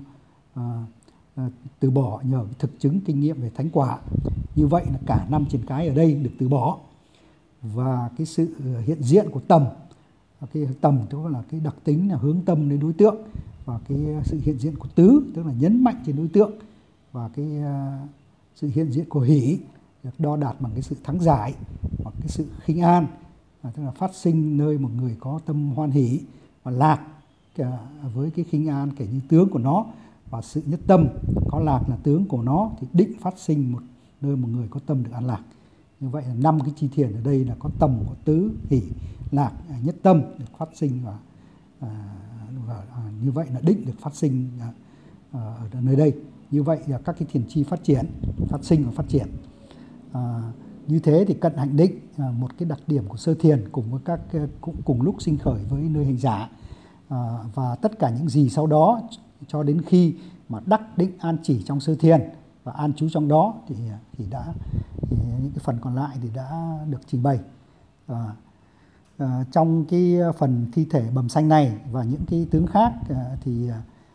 từ bỏ nhờ thực chứng kinh nghiệm về thánh quả. Như vậy là cả 5 triền cái ở đây được từ bỏ. Và cái sự hiện diện của tầm, cái tầm tức là cái đặc tính là hướng tâm đến đối tượng, và cái sự hiện diện của tứ tức là nhấn mạnh trên đối tượng, và cái sự hiện diện của hỷ được đo đạt bằng cái sự thắng giải hoặc cái sự khinh an, tức là phát sinh nơi một người có tâm hoan hỷ, và lạc với cái khinh an kể như tướng của nó, và sự nhất tâm có lạc là tướng của nó, thì định phát sinh nơi một người có tâm được an lạc. Như vậy là 5 cái chi thiền ở đây là có tầm, có tứ, hỷ, lạc, nhất tâm được phát sinh, và như vậy là định được phát sinh ở nơi đây. Như vậy là các cái thiền chi phát sinh và phát triển. Như thế thì cận hạnh định, một cái đặc điểm của sơ thiền cùng với cũng cùng lúc sinh khởi với nơi hành giả, và tất cả những gì sau đó cho đến khi mà đắc định an chỉ trong sơ thiền và an trú trong đó thì những cái phần còn lại thì đã được trình bày. Trong cái phần thi thể bầm xanh này và những cái tướng khác thì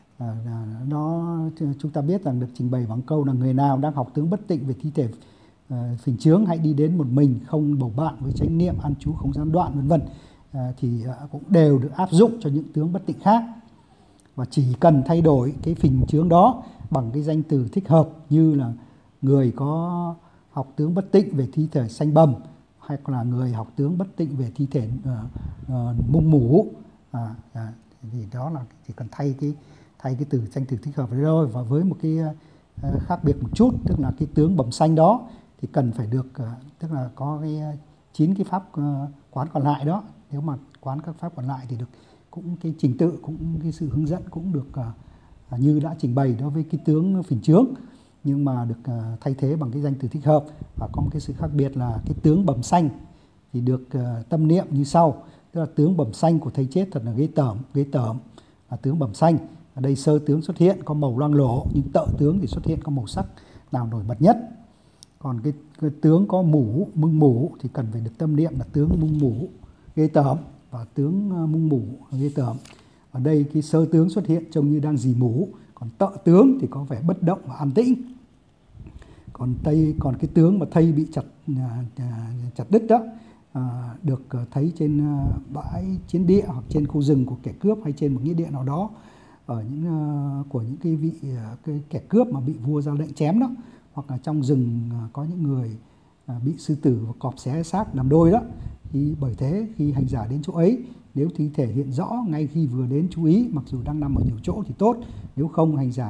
chúng ta biết rằng được trình bày bằng câu là người nào đang học tướng bất tịnh về thi thể phình chướng hãy đi đến một mình, không bầu bạn, với chánh niệm an trú không gián đoạn, vân vân, thì cũng đều được áp dụng cho những tướng bất tịnh khác. Và chỉ cần thay đổi cái phình chướng đó bằng cái danh từ thích hợp, như là người có học tướng bất tịnh về thi thể xanh bầm, hay là người học tướng bất tịnh về thi thể mung mủ, thì đó là chỉ cần thay cái từ danh từ thích hợp đấy thôi. Và với một cái khác biệt một chút, tức là cái tướng bầm xanh đó thì cần phải được tức là có cái 9 cái pháp quán còn lại đó. Nếu mà quán các pháp còn lại thì được cũng cái trình tự, cũng cái sự hướng dẫn cũng được như đã trình bày đối với cái tướng phình chướng, nhưng mà được thay thế bằng cái danh từ thích hợp. Và có một cái sự khác biệt là cái tướng bầm xanh thì được tâm niệm như sau, tức là tướng bầm xanh của thầy chết thật là ghê tởm là tướng bầm xanh. Ở đây sơ tướng xuất hiện có màu loang lổ, nhưng tợ tướng thì xuất hiện có màu sắc nào nổi bật nhất. Còn cái tướng có mung mủ thì cần phải được tâm niệm là tướng mung mủ ghê tởm, và tướng mung mủ ghê tởm. Ở đây cái sơ tướng xuất hiện trông như đang rì mủ, còn tợ tướng thì có vẻ bất động và an tĩnh. Còn cái tướng mà thây bị chặt đứt đó được thấy trên bãi chiến địa hoặc trên khu rừng của kẻ cướp, hay trên một nghĩa địa nào đó ở của những cái vị kẻ cướp mà bị vua ra lệnh chém đó, hoặc là trong rừng có những người bị sư tử và cọp xé xác làm đôi đó. Thì bởi thế khi hành giả đến chỗ ấy, nếu thi thể hiện rõ ngay khi vừa đến chú ý, mặc dù đang nằm ở nhiều chỗ thì tốt, nếu không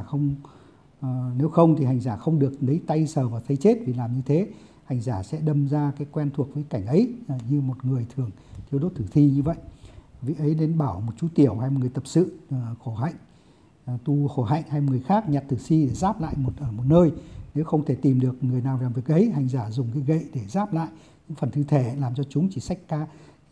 thì hành giả không được lấy tay sờ vào thấy chết, vì làm như thế hành giả sẽ đâm ra cái quen thuộc với cảnh ấy, như một người thường thiêu đốt tử thi như vậy. Vị ấy đến bảo một chú tiểu hay một người tập sự khổ hạnh, tu khổ hạnh hay một người khác nhặt tử si để giáp lại ở một nơi. Nếu không thể tìm được người nào làm việc ấy, hành giả dùng cái gậy để giáp lại những phần thi thể, làm cho chúng chỉ xách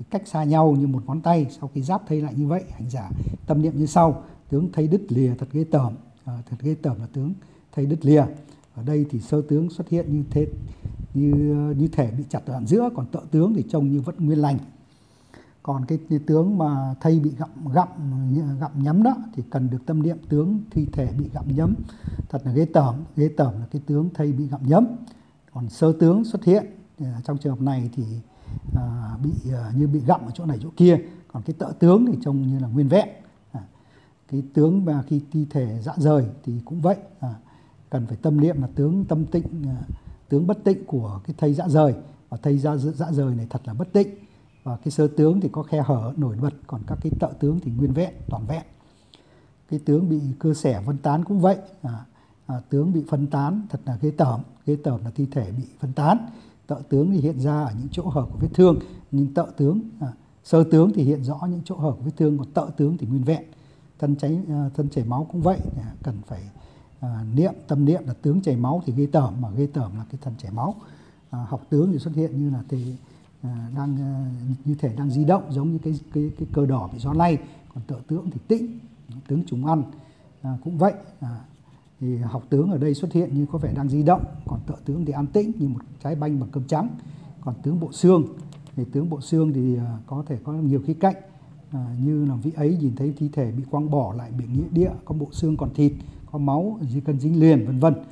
thì cách xa nhau như một ngón tay. Sau khi giáp thây lại như vậy, hành giả tâm niệm như sau: tướng thây đứt lìa thật ghê tởm. Thật ghê tởm là tướng thây đứt lìa. Ở đây thì sơ tướng xuất hiện như thế, như thể bị chặt ở giữa, còn tợ tướng thì trông như vẫn nguyên lành. Còn cái tướng mà thây bị gặm nhấm đó thì cần được tâm niệm tướng thi thể bị gặm nhấm thật là ghê tởm. Ghê tởm là cái tướng thây bị gặm nhấm. Còn sơ tướng xuất hiện trong trường hợp này thì như bị gặm ở chỗ này chỗ kia. Còn cái tợ tướng thì trông như là nguyên vẹn. Cái tướng mà khi thi thể dạ rời thì cũng vậy, cần phải tâm niệm là tướng tâm tịnh, tướng bất tịnh của cái thây dạ rời, và thây dạ rời này thật là bất tịnh. Và cái sơ tướng thì có khe hở nổi bật, còn các cái tợ tướng thì nguyên vẹn, toàn vẹn. Cái tướng bị cưa xẻ phân tán cũng vậy, tướng bị phân tán thật là ghê tởm. Ghê tởm là thi thể bị phân tán. Tợ tướng thì hiện ra ở những chỗ hở của vết thương, nhưng tợ tướng, sơ tướng thì hiện rõ những chỗ hở của vết thương, còn tợ tướng thì nguyên vẹn. Thân chảy máu cũng vậy, cần phải tâm niệm là tướng chảy máu thì ghê tởm, mà ghê tởm là cái thân chảy máu. Học tướng thì xuất hiện như là như thể đang di động, giống như cái cờ đỏ bị gió lay. Còn tợ tướng thì tĩnh, tướng trùng ăn cũng vậy. Thì học tướng ở đây xuất hiện như có vẻ đang di động, còn tợ tướng thì an tĩnh như một trái banh bằng cơm trắng. Còn tướng bộ xương thì tướng bộ xương thì có thể có nhiều khía cạnh, như là vị ấy nhìn thấy thi thể bị quăng bỏ lại biển nghĩa địa, có bộ xương còn thịt, có máu cần dính liền, vân vân.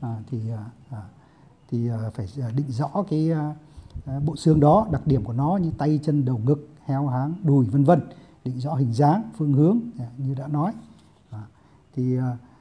Thì phải định rõ cái bộ xương đó, đặc điểm của nó như tay chân đầu ngực, heo háng đùi, vân vân, định rõ hình dáng, phương hướng như đã nói. Thì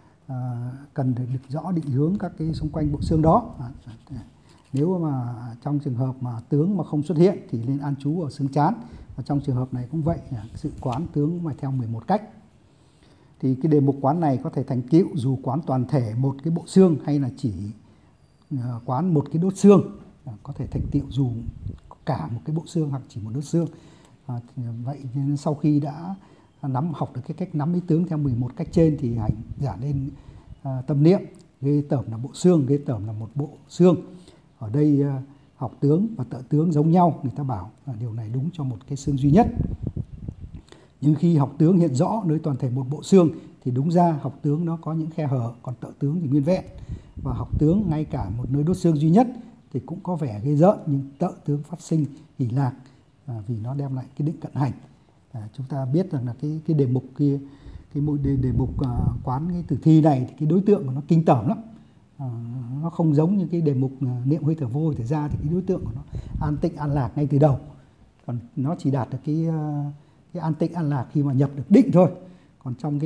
cần phải được rõ định hướng các cái xung quanh bộ xương đó. Nếu mà trong trường hợp mà tướng mà không xuất hiện thì nên an trú ở xương trán. Và trong trường hợp này cũng vậy, sự quán tướng phải theo 11 cách. Thì cái đề mục quán này có thể thành tựu dù quán toàn thể một cái bộ xương hay là chỉ quán một cái đốt xương, có thể thành tựu dù cả một cái bộ xương hoặc chỉ một đốt xương. Vậy nên sau khi đã học được cái cách nắm ý tướng theo 11 cách trên thì hành giả nên tâm niệm ghê tởm là bộ xương, ghê tởm là một bộ xương. Ở đây học tướng và tợ tướng giống nhau, người ta bảo điều này đúng cho một cái xương duy nhất. Nhưng khi học tướng hiện rõ nơi toàn thể một bộ xương thì đúng ra học tướng nó có những khe hở, còn tợ tướng thì nguyên vẹn. Và học tướng ngay cả một nơi đốt xương duy nhất thì cũng có vẻ ghê rợn, nhưng tợ tướng phát sinh hỷ lạc vì nó đem lại cái định cận hành. Chúng ta biết rằng là cái đề mục kia, cái đề mục quán cái tử thi này thì cái đối tượng của nó kinh tởm lắm. Nó không giống như cái đề mục niệm hơi thở vô hơi thở ra, thì cái đối tượng của nó an tịnh an lạc ngay từ đầu. Còn nó chỉ đạt được cái an tịnh an lạc khi mà nhập được định thôi. Còn trong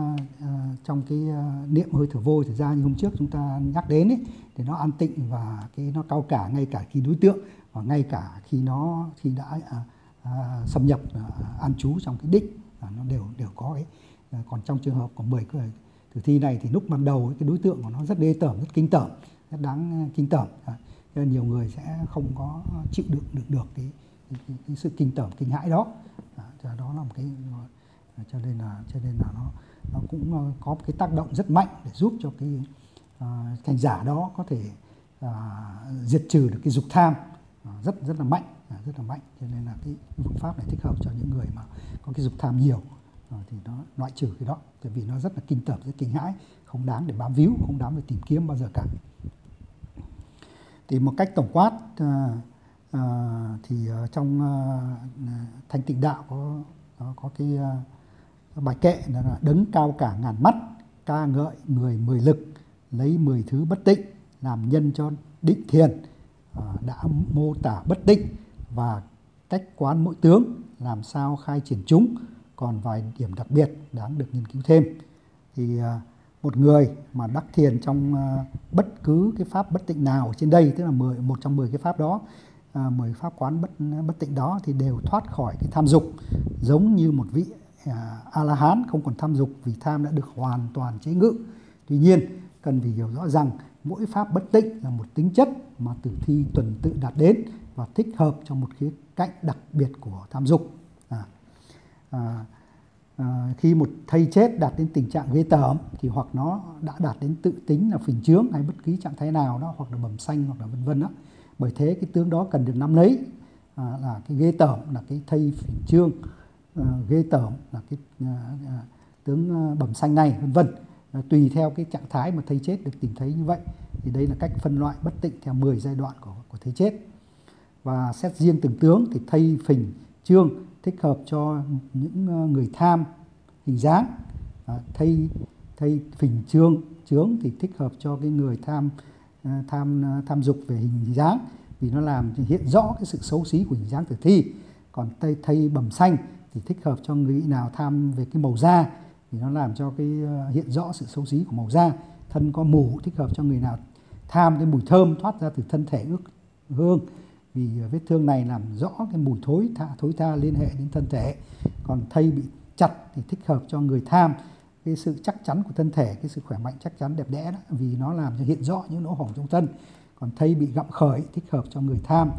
cái niệm hơi thở vô hơi thở ra như hôm trước chúng ta nhắc đến ấy, thì nó an tịnh và nó cao cả ngay cả khi đối tượng, và ngay cả khi đã xâm nhập an trú trong cái định, nó đều có ấy. Còn trong trường hợp của 10 cái tử thi này thì lúc ban đầu cái đối tượng của nó rất ghê tởm, rất kinh tởm, rất đáng kinh tởm, nên nhiều người sẽ không có chịu đựng được cái sự kinh tởm, kinh hãi đó. Đó là một cái, cho nên là nó cũng có một cái tác động rất mạnh để giúp cho cái hành giả đó có thể diệt trừ được cái dục tham rất là mạnh, cho nên là cái phương pháp này thích hợp cho những người mà có cái dục tham nhiều, thì nó loại trừ cái đó, tại vì nó rất là kinh tởm, rất kinh hãi, không đáng để bám víu, không đáng để tìm kiếm bao giờ cả. Thì một cách tổng quát thì trong Thanh Tịnh Đạo có cái bài kệ là đấng cao cả ngàn mắt, ca ngợi người 10 lực, lấy 10 thứ bất tịnh làm nhân cho định thiền, đã mô tả bất tịnh và cách quán mỗi tướng, làm sao khai triển chúng, còn vài điểm đặc biệt đáng được nghiên cứu thêm. Thì một người mà đắc thiền trong bất cứ cái pháp bất tịnh nào trên đây, tức là một trong 10 cái pháp đó, 10 pháp quán bất tịnh đó, thì đều thoát khỏi cái tham dục, giống như một vị A-la-hán không còn tham dục, vì tham đã được hoàn toàn chế ngự. Tuy nhiên cần phải hiểu rõ rằng mỗi pháp bất tịnh là một tính chất mà tử thi tuần tự đạt đến và thích hợp cho một khía cạnh đặc biệt của tham dục. Khi một thây chết đạt đến tình trạng ghê tởm thì hoặc nó đã đạt đến tự tính là phình chướng hay bất kỳ trạng thái nào đó, hoặc là bầm xanh, hoặc là vân vân đó. Bởi thế cái tướng đó cần được nắm lấy là cái ghê tởm, là cái thây phình trương, ghê tởm là cái tướng bầm xanh này, vân vân. Tùy theo cái trạng thái mà thây chết được tìm thấy như vậy. Thì đây là cách phân loại bất tịnh theo 10 giai đoạn của thây chết. Và xét riêng từng tướng thì thây phình trương thích hợp cho những người tham hình dáng, thây phình trướng thì thích hợp cho cái người tham dục về hình dáng, vì nó làm hiện rõ cái sự xấu xí của hình dáng tử thi. Còn thây bầm xanh thì thích hợp cho người nào tham về cái màu da, vì nó làm cho cái hiện rõ sự xấu xí của màu da. Thân có mủ thích hợp cho người nào tham cái mùi thơm thoát ra từ thân thể hương, vì vết thương này làm rõ cái mùi thối tha liên hệ đến thân thể. Còn thây bị chặt thì thích hợp cho người tham cái sự chắc chắn của thân thể, cái sự khỏe mạnh chắc chắn đẹp đẽ đó, vì nó làm cho hiện rõ những lỗ hổng trong thân. Còn thây bị gặm khởi thích hợp cho người tham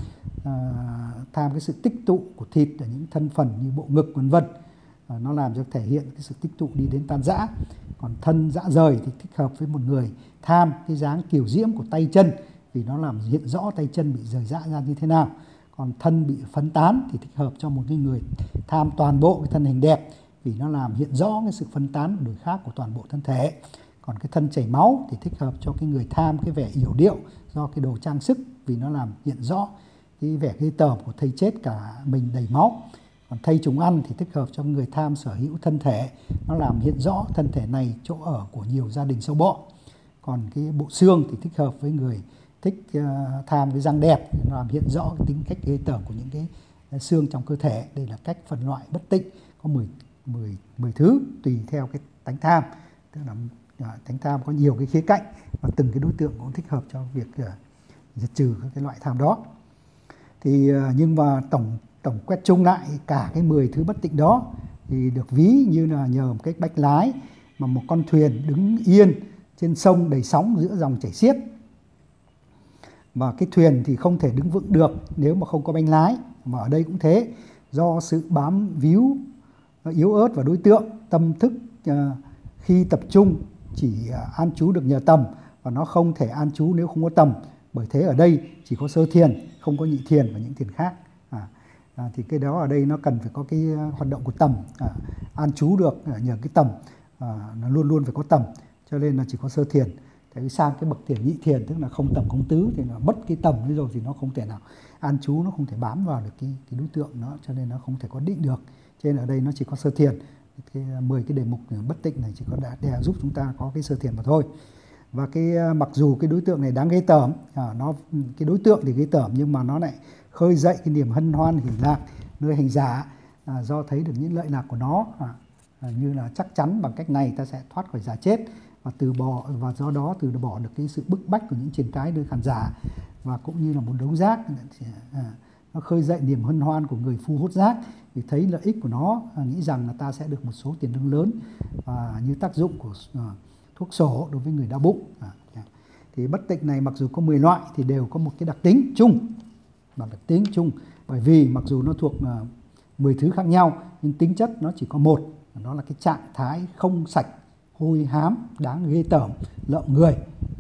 cái sự tích tụ của thịt ở những thân phần như bộ ngực vân vân, nó làm cho thể hiện cái sự tích tụ đi đến tan rã. Còn thân rã rời thì thích hợp với một người tham cái dáng kiều diễm của tay chân, vì nó làm hiện rõ tay chân bị rời rã ra như thế nào. Còn thân bị phấn tán thì thích hợp cho một cái người tham toàn bộ cái thân hình đẹp, vì nó làm hiện rõ cái sự phân tán đổi khác của toàn bộ thân thể. Còn cái thân chảy máu thì thích hợp cho cái người tham cái vẻ yểu điệu do cái đồ trang sức, vì nó làm hiện rõ cái vẻ ghê tởm của thây chết cả mình đầy máu. Còn thây trùng ăn thì thích hợp cho người tham sở hữu thân thể, nó làm hiện rõ thân thể này chỗ ở của nhiều gia đình sâu bọ. Còn cái bộ xương thì thích hợp với người thích tham cái răng đẹp, nó làm hiện rõ cái tính cách ghê tởm của những cái xương trong cơ thể. Đây là cách phân loại bất tịnh, có 10 thứ tùy theo cái tánh tham. Tức là tánh tham có nhiều cái khía cạnh và từng cái đối tượng cũng thích hợp cho việc diệt trừ các cái loại tham đó. Thì nhưng mà tổng quét chung lại cả cái 10 thứ bất tịnh đó thì được ví như là nhờ một cái bách lái mà một con thuyền đứng yên trên sông đầy sóng giữa dòng chảy xiết. Và cái thuyền thì không thể đứng vững được nếu mà không có bánh lái. Mà ở đây cũng thế, do sự bám víu yếu ớt vào đối tượng, tâm thức khi tập trung chỉ an trú được nhờ tầm, và nó không thể an trú nếu không có tầm. Bởi thế ở đây chỉ có sơ thiền, không có nhị thiền và những thiền khác. Thì cái đó ở đây nó cần phải có cái hoạt động của tầm, an trú được nhờ cái tầm, nó luôn luôn phải có tầm, cho nên là chỉ có sơ thiền. Tại vì sang cái bậc thiền nhị thiền, tức là không tầm không tứ, thì nó mất cái tầm đấy rồi thì nó không thể nào an trú, nó không thể bám vào được cái đối tượng nó, cho nên nó không thể có định được. Cho nên ở đây nó chỉ có sơ thiền. 10 cái đề mục bất tịnh này chỉ có để giúp chúng ta có cái sơ thiền mà thôi. Và cái mặc dù cái đối tượng này đáng ghê tởm, cái đối tượng thì ghê tởm, nhưng mà nó lại khơi dậy cái niềm hân hoan hỷ lạc nơi hành giả, do thấy được những lợi lạc của nó, như là chắc chắn bằng cách này ta sẽ thoát khỏi giả chết và do đó từ bỏ được cái sự bức bách của những triền cái nơi khán giả, và cũng như là một đấu giác. Nó khơi dậy niềm hân hoan của người phu hốt giác, vì thấy lợi ích của nó, nghĩ rằng là ta sẽ được một số tiền lương lớn, như tác dụng của thuốc sổ đối với người đau bụng. Thì bất tịnh này mặc dù có 10 loại thì đều có một cái đặc tính chung, bởi vì mặc dù nó thuộc 10 thứ khác nhau nhưng tính chất nó chỉ có một, đó là cái trạng thái không sạch, hôi hám, đáng ghê tởm, lợm người.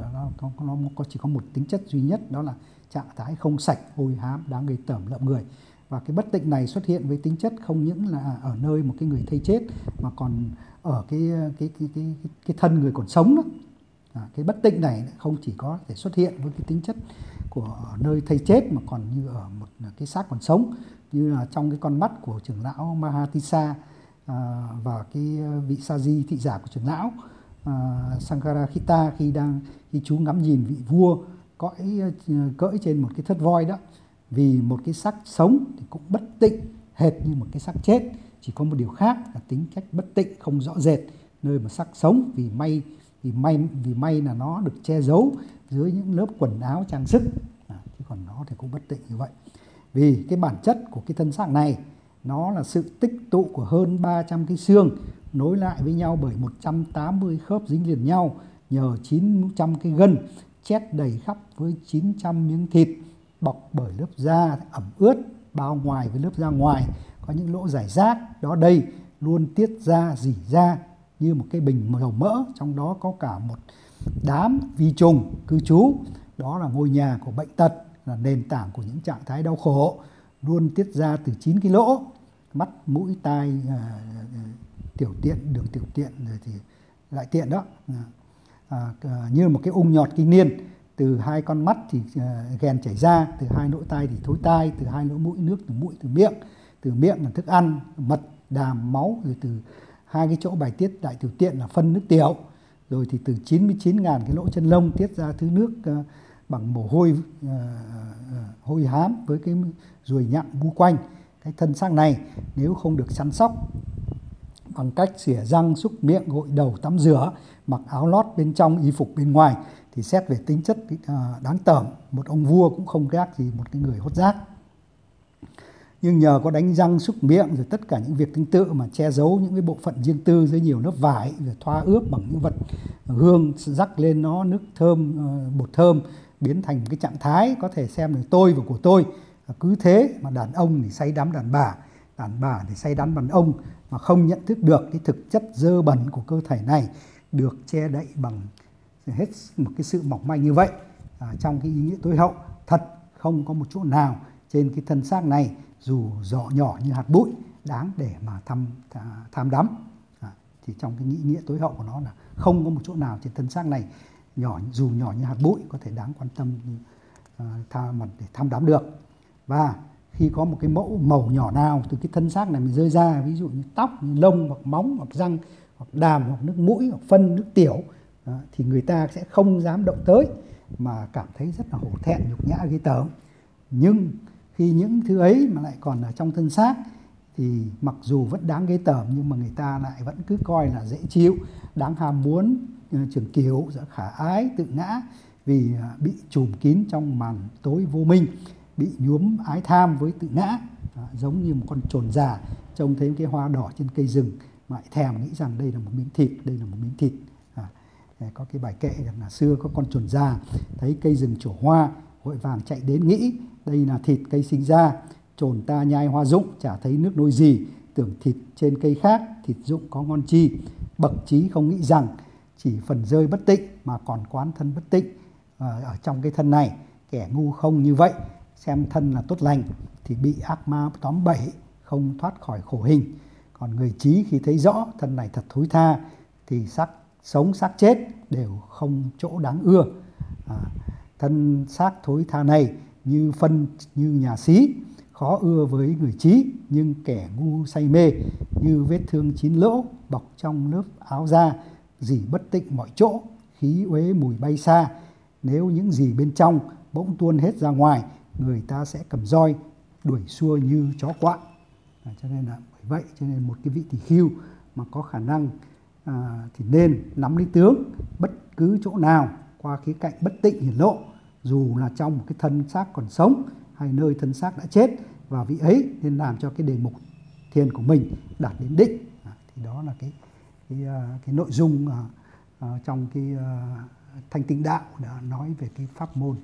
Nó chỉ có một tính chất duy nhất, đó là trạng thái không sạch, hôi hám, đáng ghê tởm, lợm người. Và cái bất tịnh này xuất hiện với tính chất không những là ở nơi một cái người thây chết, mà còn ở cái thân người còn sống đó. Cái bất tịnh này không chỉ có thể xuất hiện với cái tính chất của nơi thây chết, mà còn như ở một cái xác còn sống, như là trong cái con mắt của trưởng lão Mahatissa và cái vị sa di thị giả của trưởng lão Sankarakshita khi chú ngắm nhìn vị vua cưỡi trên một cái thất voi đó. Vì một cái xác sống thì cũng bất tịnh hệt như một cái xác chết, chỉ có một điều khác là tính cách bất tịnh không rõ rệt. Nơi mà xác sống vì may là nó được che giấu dưới những lớp quần áo trang sức, chứ còn nó thì cũng bất tịnh như vậy. Vì cái bản chất của cái thân xác này nó là sự tích tụ của hơn 300 cái xương nối lại với nhau bởi 180 khớp dính liền nhau, nhờ 900 cái gân chét đầy khắp với 900 miếng thịt, bọc bởi lớp da ẩm ướt, bao ngoài với lớp da ngoài có những lỗ rải rác đó đây, luôn tiết ra rỉ ra như một cái bình dầu mỡ, trong đó có cả một đám vi trùng cư trú. Đó là ngôi nhà của bệnh tật, là nền tảng của những trạng thái đau khổ. luôn tiết ra từ 9 cái lỗ: mắt, mũi, tai, tiểu tiện, đường tiểu tiện, rồi thì đại tiện đó. Như một cái ung nhọt kinh niên. Từ hai con mắt thì ghèn chảy ra, từ hai lỗ tai thì thối tai, từ hai lỗ mũi nước từ mũi, từ miệng là thức ăn, mật, đàm, máu, rồi từ hai cái chỗ bài tiết đại tiểu tiện là phân, nước tiểu, rồi thì từ 99.000 cái lỗ chân lông tiết ra thứ nước bằng mồ hôi, hôi hám với cái ruồi nhặng bu quanh. Cái thân xác này nếu không được săn sóc bằng cách xỉa răng, xúc miệng, gội đầu, tắm rửa, mặc áo lót bên trong, y phục bên ngoài, thì xét về tính chất đáng tởm, một ông vua cũng không khác gì một cái người hốt rác. Nhưng nhờ có đánh răng, xúc miệng, rồi tất cả những việc tương tự mà che giấu những cái bộ phận riêng tư dưới nhiều lớp vải, rồi thoa ướp bằng những vật hương rắc lên nó nước thơm, bột thơm, biến thành một cái trạng thái có thể xem là tôi và của tôi. Cứ thế mà đàn ông thì say đắm đàn bà thì say đắm đàn ông, mà không nhận thức được cái thực chất dơ bẩn của cơ thể này được che đậy bằng hết một cái sự mỏng manh như vậy. Trong cái ý nghĩa tối hậu, thật không có một chỗ nào trên cái thân xác này dù nhỏ như hạt bụi đáng để mà tham đắm. Thì trong cái ý nghĩa tối hậu của nó là không có một chỗ nào trên thân xác này dù nhỏ như hạt bụi có thể đáng quan tâm để tham đắm được. Và khi có một cái mẫu màu nhỏ nào từ cái thân xác này mình rơi ra, ví dụ như tóc, như lông, hoặc móng, hoặc răng, hoặc đàm, hoặc nước mũi, hoặc phân, nước tiểu, thì người ta sẽ không dám động tới mà cảm thấy rất là hổ thẹn, nhục nhã, ghê tởm. Nhưng khi những thứ ấy mà lại còn ở trong thân xác thì mặc dù vẫn đáng ghê tởm, nhưng mà người ta lại vẫn cứ coi là dễ chịu, đáng ham muốn, trường kiều, khả ái, tự ngã, vì bị trùm kín trong màn tối vô minh, bị nhuốm ái tham với tự ngã. Giống như một con chồn già trông thấy cái hoa đỏ trên cây rừng mà lại thèm, nghĩ rằng đây là một miếng thịt, đây là một miếng thịt. Có cái bài kệ rằng là xưa có con chồn già thấy cây rừng trổ hoa, vội vàng chạy đến nghĩ đây là thịt cây sinh ra. Chồn ta nhai hoa rụng, chả thấy nước nôi gì, tưởng thịt trên cây khác, thịt rụng có ngon chi. Bậc trí không nghĩ rằng chỉ phần rơi bất tịnh mà còn quán thân bất tịnh ở trong cái thân này. Kẻ ngu không như vậy, xem thân là tốt lành thì bị ác ma tóm bẫy, không thoát khỏi khổ hình. Còn người trí khi thấy rõ thân này thật thối tha thì xác sống xác chết đều không chỗ đáng ưa. Thân xác thối tha này như phân, như nhà xí, khó ưa với người trí, nhưng kẻ ngu say mê như vết thương 9 lỗ bọc trong lớp áo da, dỉ bất tịnh mọi chỗ, khí uế mùi bay xa. Nếu những gì bên trong bỗng tuôn hết ra ngoài, người ta sẽ cầm roi đuổi xua như chó quạ. Cho nên là bởi vậy cho nên một cái vị tỳ khưu mà có khả năng thì nên nắm lý tướng bất cứ chỗ nào qua khía cạnh bất tịnh hiển lộ, dù là trong một cái thân xác còn sống hay nơi thân xác đã chết, và vị ấy nên làm cho cái đề mục thiền của mình đạt đến đích. Thì đó là cái nội dung trong cái Thanh Tịnh Đạo đã nói về cái pháp môn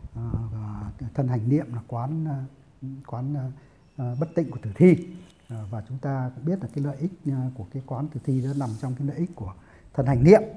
thân hành niệm là quán bất tịnh của tử thi. Và chúng ta cũng biết là cái lợi ích của cái quán tử thi đó nằm trong cái lợi ích của thân hành niệm.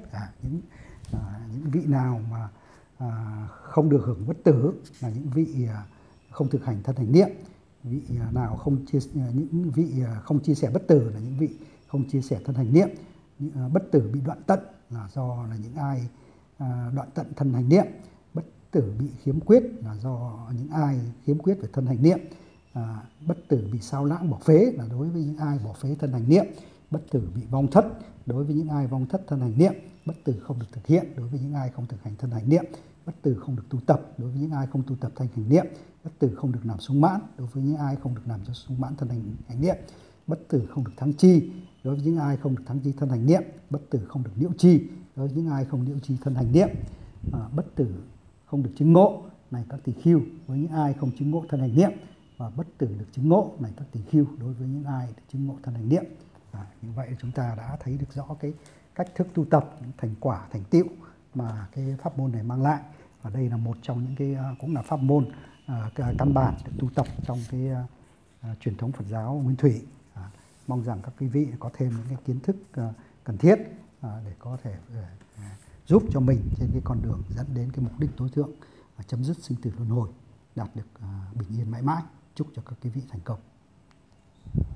Những vị nào mà không được hưởng bất tử là những vị không thực hành thân hành niệm. Vị nào những vị không chia sẻ bất tử là những vị không chia sẻ thân hành niệm. Bất tử bị đoạn tận là do là những ai đoạn tận thân hành niệm. Bất tử bị khiếm khuyết là do những ai khiếm khuyết về thân hành niệm. Bất tử bị sao lãng bỏ phế là đối với những ai bỏ phế thân hành niệm. Bất tử bị vong thất đối với những ai vong thất thân hành niệm. Bất tử không được thực hiện đối với những ai không thực hành thân hành niệm. Bất tử không được tu tập đối với những ai không tu tập thân hành niệm. Bất tử không được làm sung mãn đối với những ai không được làm cho sung mãn thân hành niệm. Bất tử không được thắng chi đối với những ai không được thắng chi thân hành niệm. Bất tử không được liễu chi đối với những ai không liễu chi thân hành niệm. Bất tử không được chứng ngộ này các tỳ khưu với những ai không chứng ngộ thân hành niệm. Và bất tử được chứng ngộ này các tỳ khưu đối với những ai được chứng ngộ thân hành niệm. Như vậy chúng ta đã thấy được rõ cái cách thức tu tập, những thành quả, thành tựu mà cái pháp môn này mang lại. Và đây là một trong những cái cũng là pháp môn căn bản được tu tập trong cái truyền thống Phật giáo Nguyên Thủy. Mong rằng các quý vị có thêm những cái kiến thức cần thiết để có thể giúp cho mình trên cái con đường dẫn đến cái mục đích tối thượng, chấm dứt sinh tử luân hồi, đạt được bình yên mãi mãi. chúc cho các quý vị thành công.